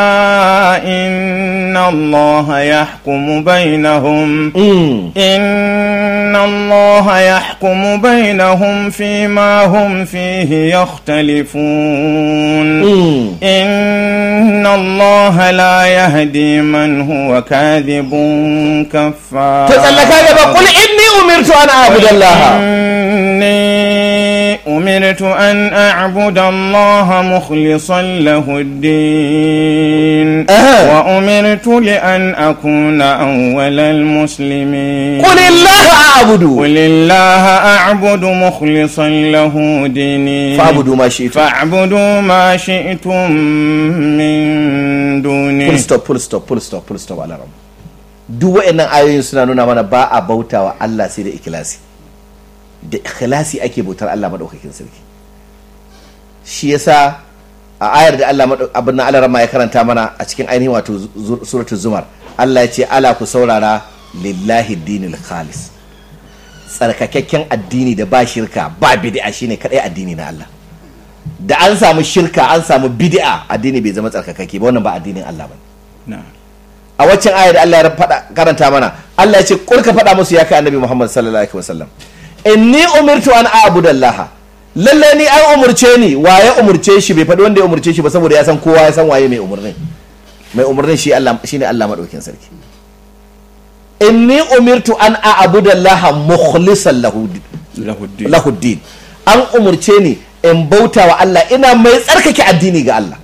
إن الله يحكم بينهم فيما هم فيه يختلفون إن الله لا يهدي من هو كاذب كفار قل إني أمرت أن أعبد الله أمرت أن أعبد الله مخلصا له الدين وأمرت لأن أكون أول المسلمين قل الله أعبد مخلصا له ديني فاعبدوا ما شئتم من دوني full stop على رب duk wa'annan ayoyin suna nuna mana ba a bautawa Allah sai da ikhlasi da ikhlasi ake bautar Allah madaukakin sarki shi yasa a ayar da Allah abin nan Allah ya karanta mana a cikin ainihin wato suratul zumar Allah ya ce ala ku saurara lillahi dinul khalis tsarkakakken addini da ba shirka ba bid'a shine kadai addini na Allah da an samu shirka an samu bid'a addini bai zama tsarkakakke ba wannan ba addinin Allah bane a waccan ayar da Allah ya karanta mana Allah ya ce kurka faɗa musu ya kai annabi Muhammad sallallahu alaihi wasallam inni umirtu an a'budallaha lalle ni an umurce ni waye umurce shi bai faɗi wanda ya umurce shi ba saboda ya san kowa ya san waye mai umurnin shi Allah shine Allah madaukin sarki inni umirtu an a'budallaha mukhlishan lahu din an umurce ni in bauta wa Allah ina mai tsarkake addini ga Allah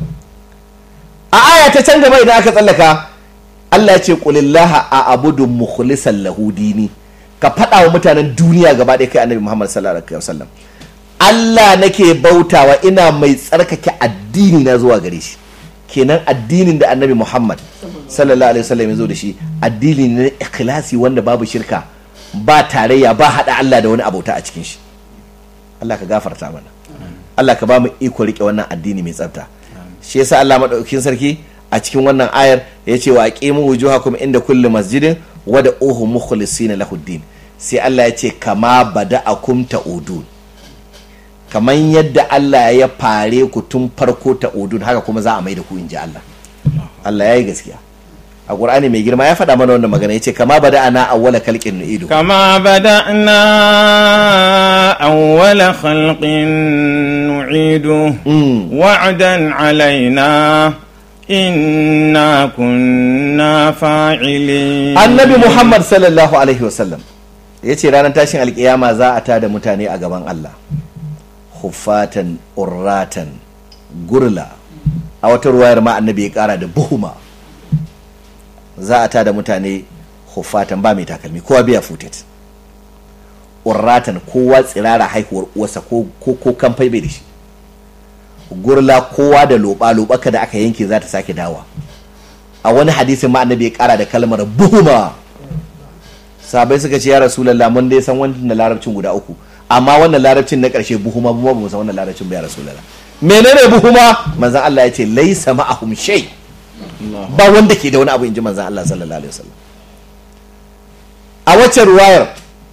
a aya ta can gaba idan aka tsallaka Allah ya ce qulillaha a'budu mukhlishan lahu dini ka faɗa wa mutanen duniya gaba ɗaya kai annabi Muhammad sallallahu alaihi wasallam Allah nake bautawa ina mai tsarkake addini na zuwa gare shi kenan addinin da annabi Muhammad sallallahu alaihi wasallam ya zo da shi addini ne ikhlasi wanda babu shirka ba tarayya ba hada Allah da wani abota a cikin shi Allah ka gafarta mana Allah ka ba mu iko rike wannan addini mai tsafta shi yasa Allah madaukakin sarki a cikin wannan ayar yace wa aqimu wujuhakum inda kulli masjidin wada uhu mukhlisina lahu din sai Allah ya ce kama bada'akum ta'udun kaman yadda Allah ya fare ku tun farko ta'udun haka kuma za a mai da ku inji Allah yayi gaskiya a Qur'ani mai girma ya faɗa mana wannan magana yace kama bada'ana awwala khalqin nu'idu كما بدأنا أول خلق نعيده وعدا علينا إنا كنا فاعلين. annabi Muhammad sallallahu alaihi wasallam yace ranar tashin alkiyama za a tada mutane a gaban Allah huffatan urratan gurla, a wata ruwayar ma annabi ya kara da buhuma. Za a tada mutane huffatan ba mai takalmi, kowa biya futet, urratan kowa tsirara haihuwar uwarsa ko kamfai bai da shi, gurla kowa da loba kada aka yanke za ta sake dawa. A wani hadisin ma annabi ya kara da kalmar buhuma. Sabai suka ce ya Rasulullah mun dai san wannan larabcin guda uku, amma wannan larabcin na karshe buhuma ba mu san wannan larabcin ba ya Rasulullah. Menene buhuma? Manzon Allah ya ce laisa ma'ahum shay, ba wanda ke da wani abu, inji manzon Allah sallallahu alaihi wasallam. A wacce ruwayar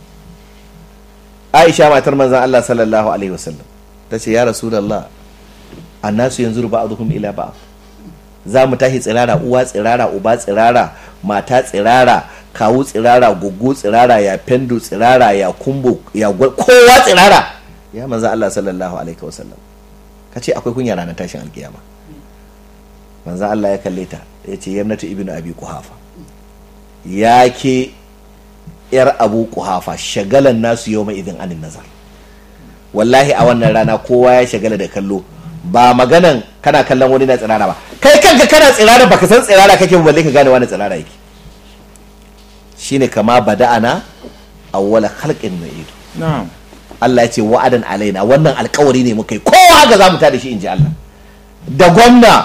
Aisha matar manzon Allah sallallahu alaihi wasallam ta ce ya Rasulullah annasu yanzu ba'dhum ila ba'd, za mu tashi tsirara, uwa tsirara, uba tsirara, mata tsirara, kawu tsirara, gugu tsirara, ya fendu tsirara, ya kumbo, ya kowa tsirara. Ya manzo Allah sallallahu alaihi wasallam kace akwai kunya ranar tashin alkiyama. Manzo Allah ya kalle ta yace yamnatu ibnu abi quhafa, yake yar abu quhafa, shagalan nasu yawma idin anin nazar. Wallahi a wannan rana kowa ya shagala da kallo, ba maganan kana kallon wani na tsirara ba, kai kanka kana tsirara baka san tsirara kake ba, balle ka gane wani tsirara yake. Shine kama bada'ana awwala khalqin nu'id. Na'am. Allah ya ce wa'adan alaina, wannan alƙawari ne muka yi, kowa haka zamu tada shi inji Allah. Da gwamna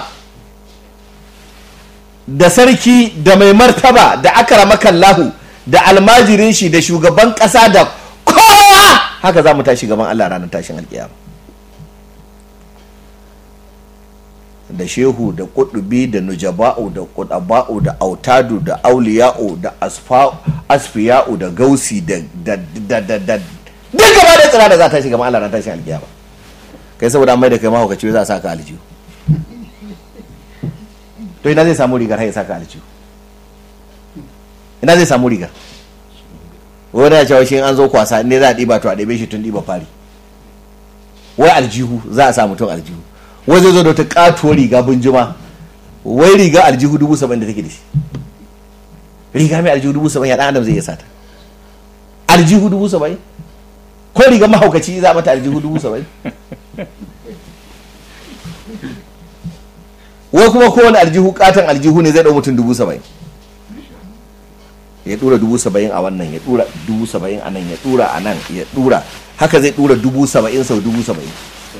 da sarki da mai martaba da akramakallahu da almajirin shi da shugaban ƙasa da kowa haka zamu tashi gaban Allah ranar tashin alƙiyama. Da shehu da kudubi da nujaba'u da kudaba'u da autadu da auliya'u da asfiya'u da gausi da duk gaba da tsira da za ta shiga ma'ala ran tashin alkiyama. Kai saboda mai da kai mahaukaci za a saka aljihu, to ina zai samu rigar ya saka aljihu? Ina zai samu rigar? wani ya cewa shi an zo kwasa ne za a ɗiba to a ɗebe shi tun ɗiba fari. Wai aljihu za a sa mutum aljihu, wai zai zo da wata katuwar riga bunjuma, wai riga aljihu 70,000 da take da shi. Riga mai aljihu 70,000 ya ɗan adam zai iya sata? Aljihu 70,000? Ko riga mahaukaci za a mata aljihu 70,000? Wai kuma kowane aljihu katon aljihu ne zai ɗau mutum 70,000. Ya ɗura 70,000 a wannan, ya ɗura 70,000 a nan, ya ɗura a nan, ya ɗura haka zai ɗura 70,000 sau 70,000.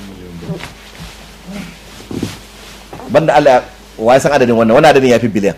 Banda Allah wa ya san adadin wannan adadin ya fi biliyan.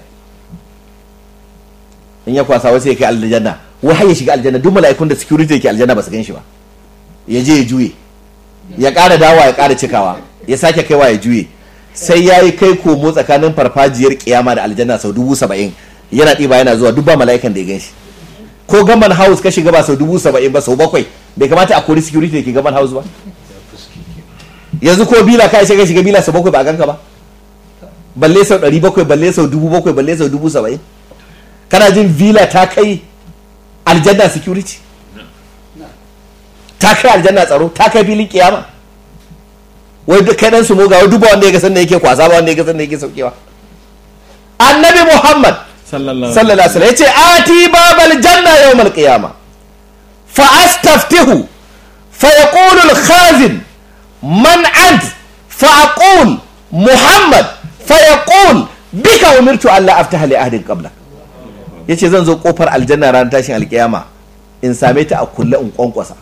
In ya kwasa wasu ya kai aljanna, wai har ya shiga aljanna, duk mala'ikun da security yake aljanna ba su gan shi ba. Ya je ya juye, ya ƙara dawa, ya ƙara cikawa, ya sake kaiwa ya juye, sai ya yi kai komo tsakanin farfajiyar kiyama da aljanna sau 70,000. Yana ɗiba yana zuwa, duk ba mala'ikan da ya gan shi. Ko gaman house ka shiga ba sau 70,000 ba, sau 7, bai kamata a kori security da ke gaman house ba. Yanzu ko bila ka shiga bila sau 7 ba a ganka ba, balle sau 700, balle sau 7,000, balle sau 70,000. Kana jin villa ta kai aljanna security, ta kai aljanna tsaro, ta kai filin kiyama? Wai duk kai dan su moga, wai duba wanda ya ga sanda yake kwasa ba, wanda ya ga sanda yake saukewa. Annabi Muhammad sallallahu alaihi wasallam yace ati babal janna yawmal qiyama fa astaftihu fa yaqulu al khazin man ant fa aqul Muhammad fa yaqul bika umirtu an la aftaha li ahadin qablak. Yace zan zo kofar aljanna ranar tashin alkiyama in same ta a kulle in kwankwasa.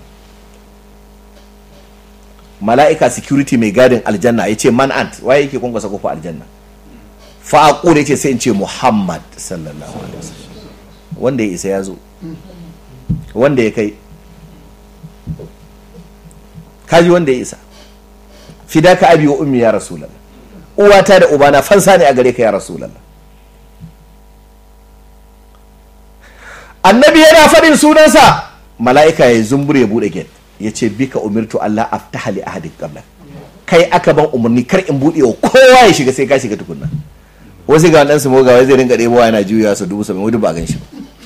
Mala'ika security mai gadin aljanna yace man ant, waye yake kwankwasa kofar aljanna? Fa aqul yace sai in ce Muhammad sallallahu alaihi wasallam. Wanda ya isa ya zo, wanda ya kai kaji, wanda ya isa. Fidaka abi wa ummi ya rasulullah, uwata da ubana fansa ne a gare ka ya rasulullah. Annabi yana faɗin sunansa, mala'ika ya zumbure ya buɗe gate, ya ce bika umirtu Allah aftaha li ahadin qablak. Kai aka ban umarni kar in buɗe wa kowa ya shiga sai ka shiga tukunna. wasu ga wannan su moga wai zai rinka ɗebowa yana juyawa su 70,000 wani ba gan shi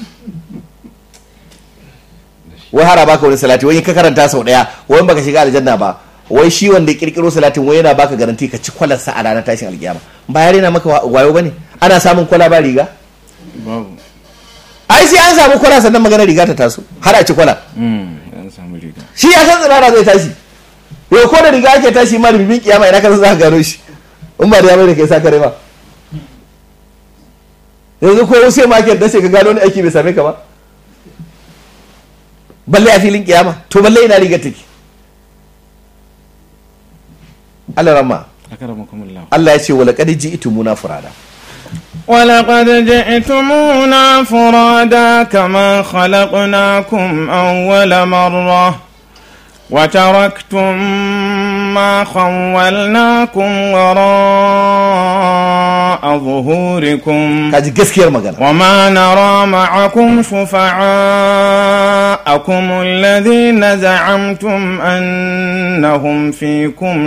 wai har baka wani salati wai ka karanta sau daya wai baka shiga aljanna ba wai shi wanda kirkiro salatin wai yana baka garanti ka ci kwalarsa a ranar tashin alkiyama ba yare na maka wayo bane ana samun kwala ba riga babu ai sai an samu kwala sannan magana riga ta taso har a ci kwala an samu riga shi ya san tsirara zai tashi yau ko da riga ake tashi ma rubin kiyama ina ka san za ka gano shi in ba da ya mai da kai sa kare ba yanzu ko sai ma ake dace ka gano ni aiki bai same ka ba balle a filin kiyama to balle ina riga take Allah ramma akramakumullah Allah ya ce wala qad ji'tumuna furada ولقد جئتمونا فرادا كما خلقناكم أول مرة وتركتم ما خولناكم وراء ظهوركم kaji gaskiyar magana وما نرى معكم شفعاءكم الذين زعمتم أنهم فيكم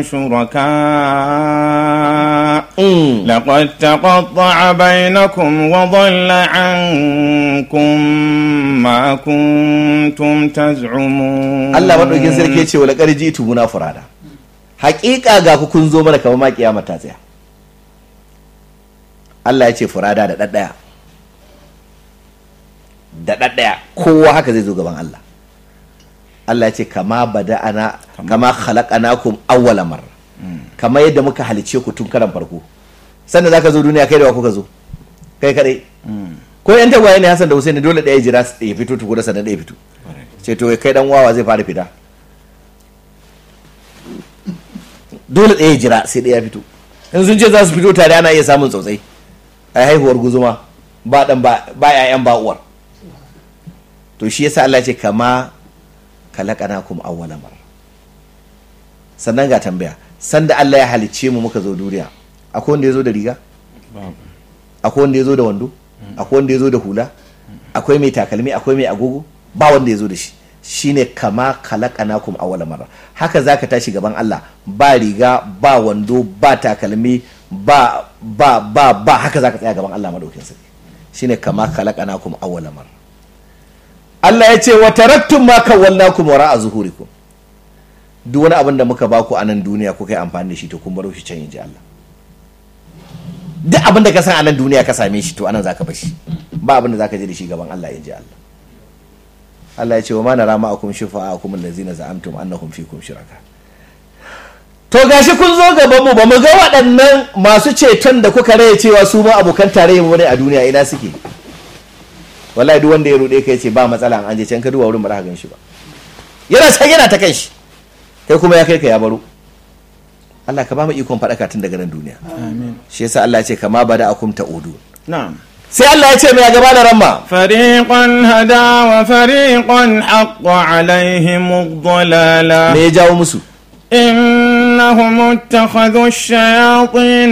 شركاء لقد تقطع بينكم وضل عنكم ما كنتم تزعمون Allah madaukin sarki ya ce wala qad ji'tumuna furada haƙiƙa ga ku kun zo mana kamar ma kiyama ta tsaya Allah ya ce furada da daddaya kowa haka zai zo gaban Allah Allah ya ce kama khalaqanakum awwala marra kama yadda muka halice ku tun karan farko sannan zaka zo duniya kai da wa kuka zo kai kadai ko yan tagwaye ne Hassan da Hussein dole ɗaya jira ya fito tukuna sannan ɗaya fito ce to kai dan wawa zai fara fita dole ɗaya jira sai ɗaya fito in sun ce za su fito tare ana iya samun tsautsai a haihuwar guzuma ba dan ba ƴaƴan ba uwar to shi yasa Allah ya ce kama khalaqanakum awwala marra sannan ga tambaya sanda Allah ya halicce mu muka zo duniya akwai wanda ya zo da riga akwai wanda ya zo da wando akwai wanda ya zo da hula akwai mai takalmi akwai mai agogo ba wanda ya zo da shi shine kama khalaqanakum awwala marra haka zaka tashi gaban Allah ba riga ba wando ba takalmi ba haka zaka tsaya gaban Allah madaukakin sarki shine kama khalaqanakum awwala marra Allah ya ce wa taraktum ma kawwallakum wara'a zuhurikum duk wani abin da muka baku a nan duniya kuka yi amfani da shi to kun baro shi can inji Allah duk abin da ka san a nan duniya ka same shi to anan zaka bar shi ba abin da zaka je da shi gaban Allah inji Allah Allah ya ce wa ma nara ma'akum shufa'akum allazina za'amtum annahum fikum shuraka to gashi kun zo gaban mu ba mu ga waɗannan masu ceton da kuka raye cewa su ma abokan tarayya mu ne a duniya ina suke wallahi duk wanda ya rude kai ce ba matsala an je can ka duba wurin ba za ka gan shi ba yana can yana ta kanshi kai kuma ya kai ka ya baro Allah ka ba mu ikon faɗaka tun daga nan duniya amin shi yasa Allah ya ce kama bada akum ta'udu na'am sai Allah ya ce mai gaba da ramma fariqan hada wa fariqan haqqa alaihim ad-dalala me ya jawo musu إنهم اتخذوا الشياطين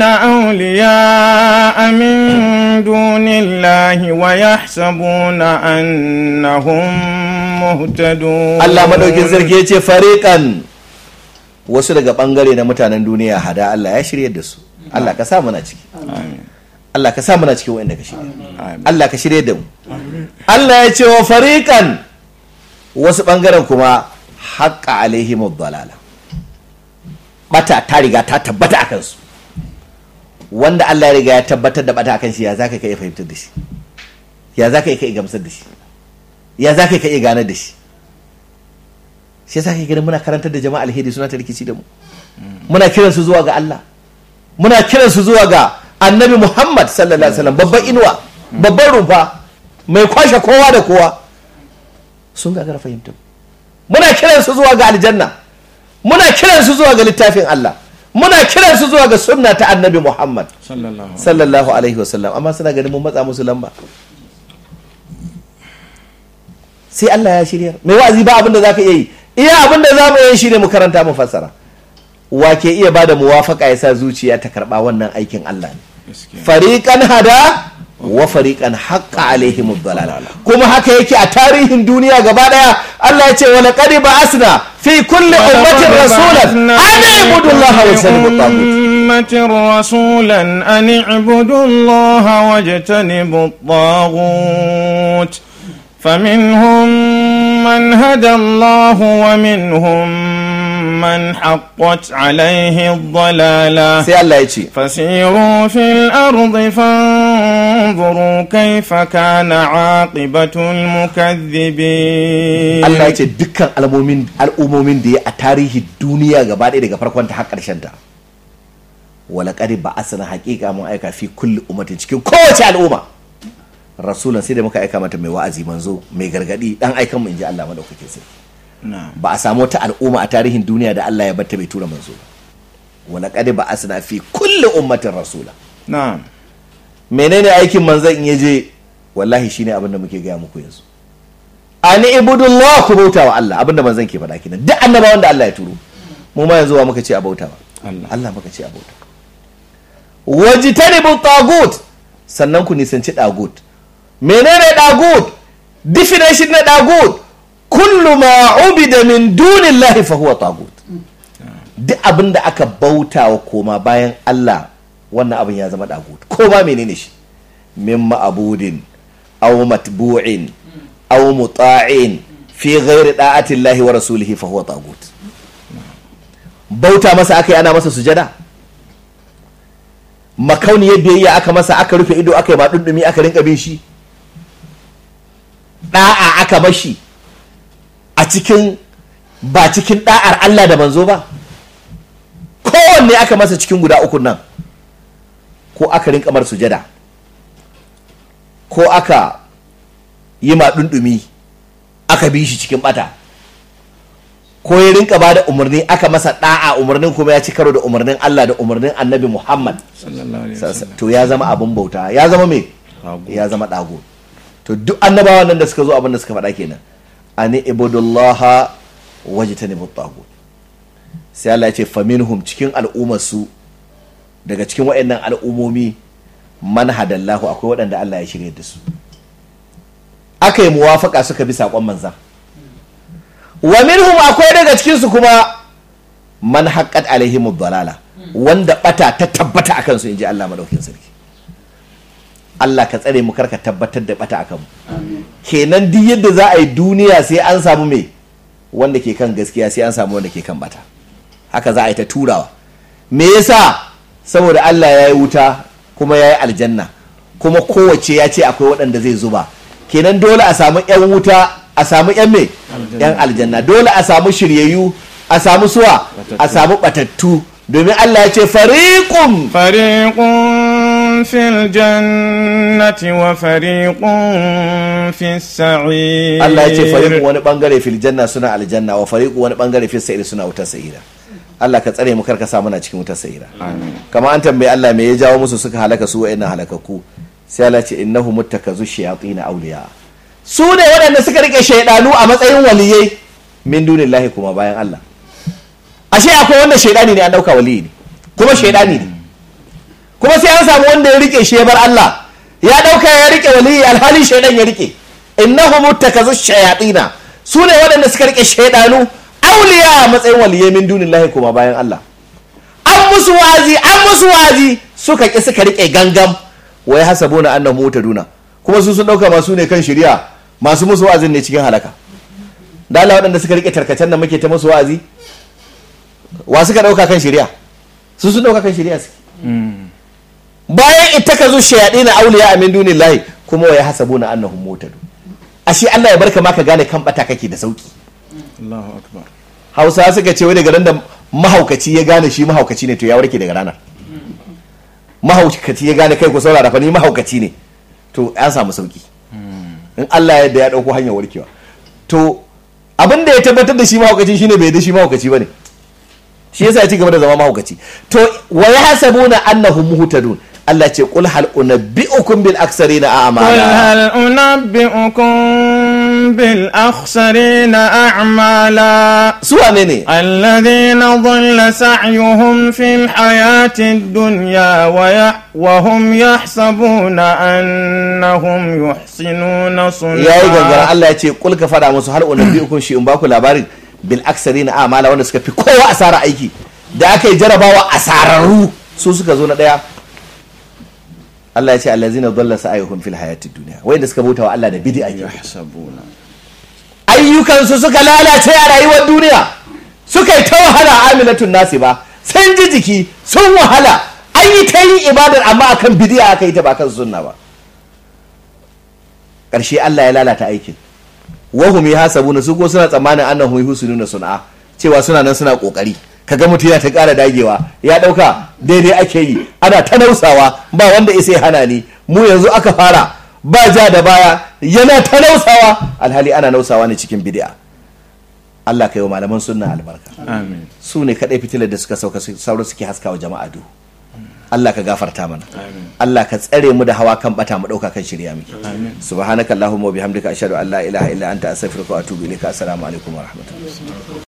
أولياء من دون الله ويحسبون أنهم مهتدون Allah madaukin sarki yace fariqan wasu daga bangare na mutanen duniya hada Allah ya shirye da su Allah ka sa muna ciki amin Allah ka sa muna ciki wanda ka shirye amin Allah ka shirye da mu Allah ya ce wa fariqan wasu bangaren kuma haqqa alaihim ad-dalala bata ta riga ta tabbata a kansu wanda Allah ya riga ya tabbatar da bata a kan shi ya za ka iya fahimtar da shi ya za ka iya gamsar da shi ya za ka iya ganar da shi shi yasa kai ganin muna karantar da jama'a alheri suna ta rikici da mu muna kiransu zuwa ga Allah muna kiransu zuwa ga annabi Muhammad sallallahu alaihi wasallam babban inuwa babban rufa mai kwashe kowa da kowa sun gagara fahimtar muna kiransu zuwa ga aljanna muna kiransu zuwa ga littafin Allah muna kiransu zuwa ga sunna ta annabi Muhammad sallallahu alaihi wasallam amma suna ganin mun matsa musu lamba sai Allah ya shirya mai wa'azi ba abinda zaka iya yi iya abinda za mu yi shine mu karanta mu fassara wa ke iya bada muwafaka ya sa zuciya ta karba wannan aikin Allah ne fariqan hada wa fariqan haqqa alaihim ad-dalal kuma haka yake a tarihin duniya gaba daya Allah ya ce wa laqad ba'asna fi kulli ummatin rasulan an ibudu Allah wa yajtanibu at-taghut أمة رسولا أن اعبدوا الله واجتنبوا الطاغوت فمنهم من هدى الله ومنهم من حقت عليه الضلالة فسيروا في الأرض فانظروا كيف كان عاقبة المكذبين. Allah ya ce dukkan al'ummomin da ya a tarihi duniya gaba ɗaya daga farkon ta har ƙarshen ta wala qad ba'asna haqiqa mun aika fi kulli ummatin cikin kowace al'umma rasulan sai da muka aika mata mai wa'azi manzo mai gargadi dan aikan mu inji Allah madaukakin sai ba a samu wata al'umma a tarihin duniya da Allah ya batta bai tura manzo wala qad ba'asna fi kulli ummatin rasula na'am menene aikin manzon in yaje wallahi shine abin da muke gaya muku yanzu ani ibudullah ku bauta wa Allah abinda manzon ke faɗa kenan duk annabawan da Allah ya turo mu ma yanzu wa muka ce a bauta wa Allah muka ce a bauta wajtanibu tagut sannan ku nisanci dagut menene dagut definition na dagut kullu ma ubida min dunillahi fa huwa tagut duk abinda aka bauta wa koma bayan Allah wannan abin ya zama dagut ko ba menene shi min ma'budin aw matbu'in aw muta'in fi ghairi da'ati Allah wa rasulihi fa huwa tagut bauta masa akai ana masa sujada makauniyar biyayya aka masa aka rufe ido aka yi ba dundumi aka rinka bin shi da'a aka bashi a cikin ba cikin da'ar Allah da manzo ba kowanne aka masa cikin guda uku nan ko aka rinka mar sujada ko aka yi ma dundumi aka bi shi cikin bata ko ya rinka ba da umarni aka masa da'a umarnin kuma ya ci karo da umarnin Allah da umarnin annabi Muhammad to ya zama abin bauta ya zama me ya zama dago to duk annabawan nan da suka zo abin da suka faɗa kenan ani ibudullaha wajtanibut tagut sai Allah ya ce faminhum cikin al'ummar su daga cikin waɗannan al'ummomi man hadallahu akwai waɗanda Allah ya shirye da su aka yi muwafaka suka bi saƙon manzan wa minhum akwai daga cikinsu kuma man haqqat alaihim ad-dalala wanda bata ta tabbata akan su inji Allah madaukakin sarki Allah ka tsare mu karka tabbatar da bata akan mu kenan duk yadda za a yi duniya sai an samu me wanda ke kan gaskiya sai an samu wanda ke kan bata haka za a yi ta turawa me yasa saboda Allah ya yi wuta kuma ya yi aljanna kuma kowace ya ce akwai waɗanda zai zuba kenan dole a samu 'yan wuta a samu 'yan me 'yan aljanna dole a samu shiryayyu a samu suwa a samu batattu domin Allah ya ce fariqun fil jannati wa fariqun fis sa'ir Allah ya ce fariqun wani bangare fil janna suna aljanna wa fariqun wani bangare fis sa'ir suna wutar sa'ira Allah ka tsare mu karka sa muna cikin wutar sa'ira amin kamar an tambaye Allah me ya jawo musu suka halaka su wa'annan halakaku sai Allah ce innahu muttakazu shayatin awliya su ne waɗanda suka rike shaydanu a matsayin waliyai min dunillahi kuma bayan Allah ashe akwai wanda shaydani ne an dauka waliyi ne kuma shaydani ne kuma sai an samu wanda ya rike shi ya bar Allah ya dauka ya rike waliyi alhali shaydan ya rike innahu muttakazu shayatin su ne waɗanda suka rike shaydanu awliya a matsayin waliyai min dunillahi kuma bayan Allah an musu wazi suka ki suka rike gangam wa ya hasabuna annahum mutaduna kuma su sun dauka masu ne kan shari'a masu musu wa'azin ne cikin halaka da Allah waɗanda suka rike tarkacen da muke ta musu wa'azi wa suka dauka kan shari'a su sun dauka kan shari'a su bayan ittakazu shayatin awliya min dunillahi kuma wa ya hasabuna annahum mutadun ashe Allah ya barka ma ka gane kan bata kake da sauki Allahu akbar Hausa suka ce wai daga ran da mahaukaci ya gane shi mahaukaci ne to ya warke daga ranar mahaukaci ya gane kai ku saurara fa ni mahaukaci ne to ya samu sauki in Allah ya yarda ya dauko hanyar warkewa to abin da ya tabbatar da shi mahaukaci shine bai da shi mahaukaci bane shi yasa ya ci gaba da zama mahaukaci to wa yahsabuna annahum muhtadun Allah ce qul hal unabbiukum bil aksarina a'mala qul hal unabbiukum bil akhsarina a'mala su wane ne alladhina dhalla sa'yuhum fil hayati dunya wa hum yahsabuna annahum yuhsinuna sunna yayi gangara Allah ya ce kul ka fada musu hal unabbiukum shi in baku labarin bil aksarina a'mala wanda suka fi kowa asara aiki da aka yi jarabawa asararru su suka zo na ɗaya. Allah ya ce allazina dhalla sa'ayuhum fil hayatid dunya, wanda suka bauta wa Allah da bid'a ayyukansu suka lalace a rayuwar duniya, suka yi ta wahala amilatun nasi ba, sun ji jiki sun wahala, an yi ta yin ibadar amma akan bid'a aka yi ta ba kan sunna ba. Ƙarshe Allah ya lalata aikin. Wahum yahsabuna, su ko suna tsammanin annahum yuhsinuna sun'a, cewa suna nan suna kokari. Kaga mutum yana ta ƙara dagewa, ya ɗauka daidai ake yi, ana ta nausawa, ba wanda isa hana ni, mu yanzu aka fara, ba ja da baya, yana ta nausawa, alhali ana nausawa ne cikin bid'a. Allah ka yi wa malaman sunna albarka. Amin. Su ne kaɗai fitilar da suka sauka sauran suke haskawa jama'a duhu. Allah ka gafarta mana. Allah ka tsare mu da hawa kan bata mu ɗauka kan shirya miki. Subhanakallahumma wa bihamdika ashhadu an la ilaha illa anta astaghfiruka wa atubu ilaika. Assalamu alaikum wa rahmatullahi.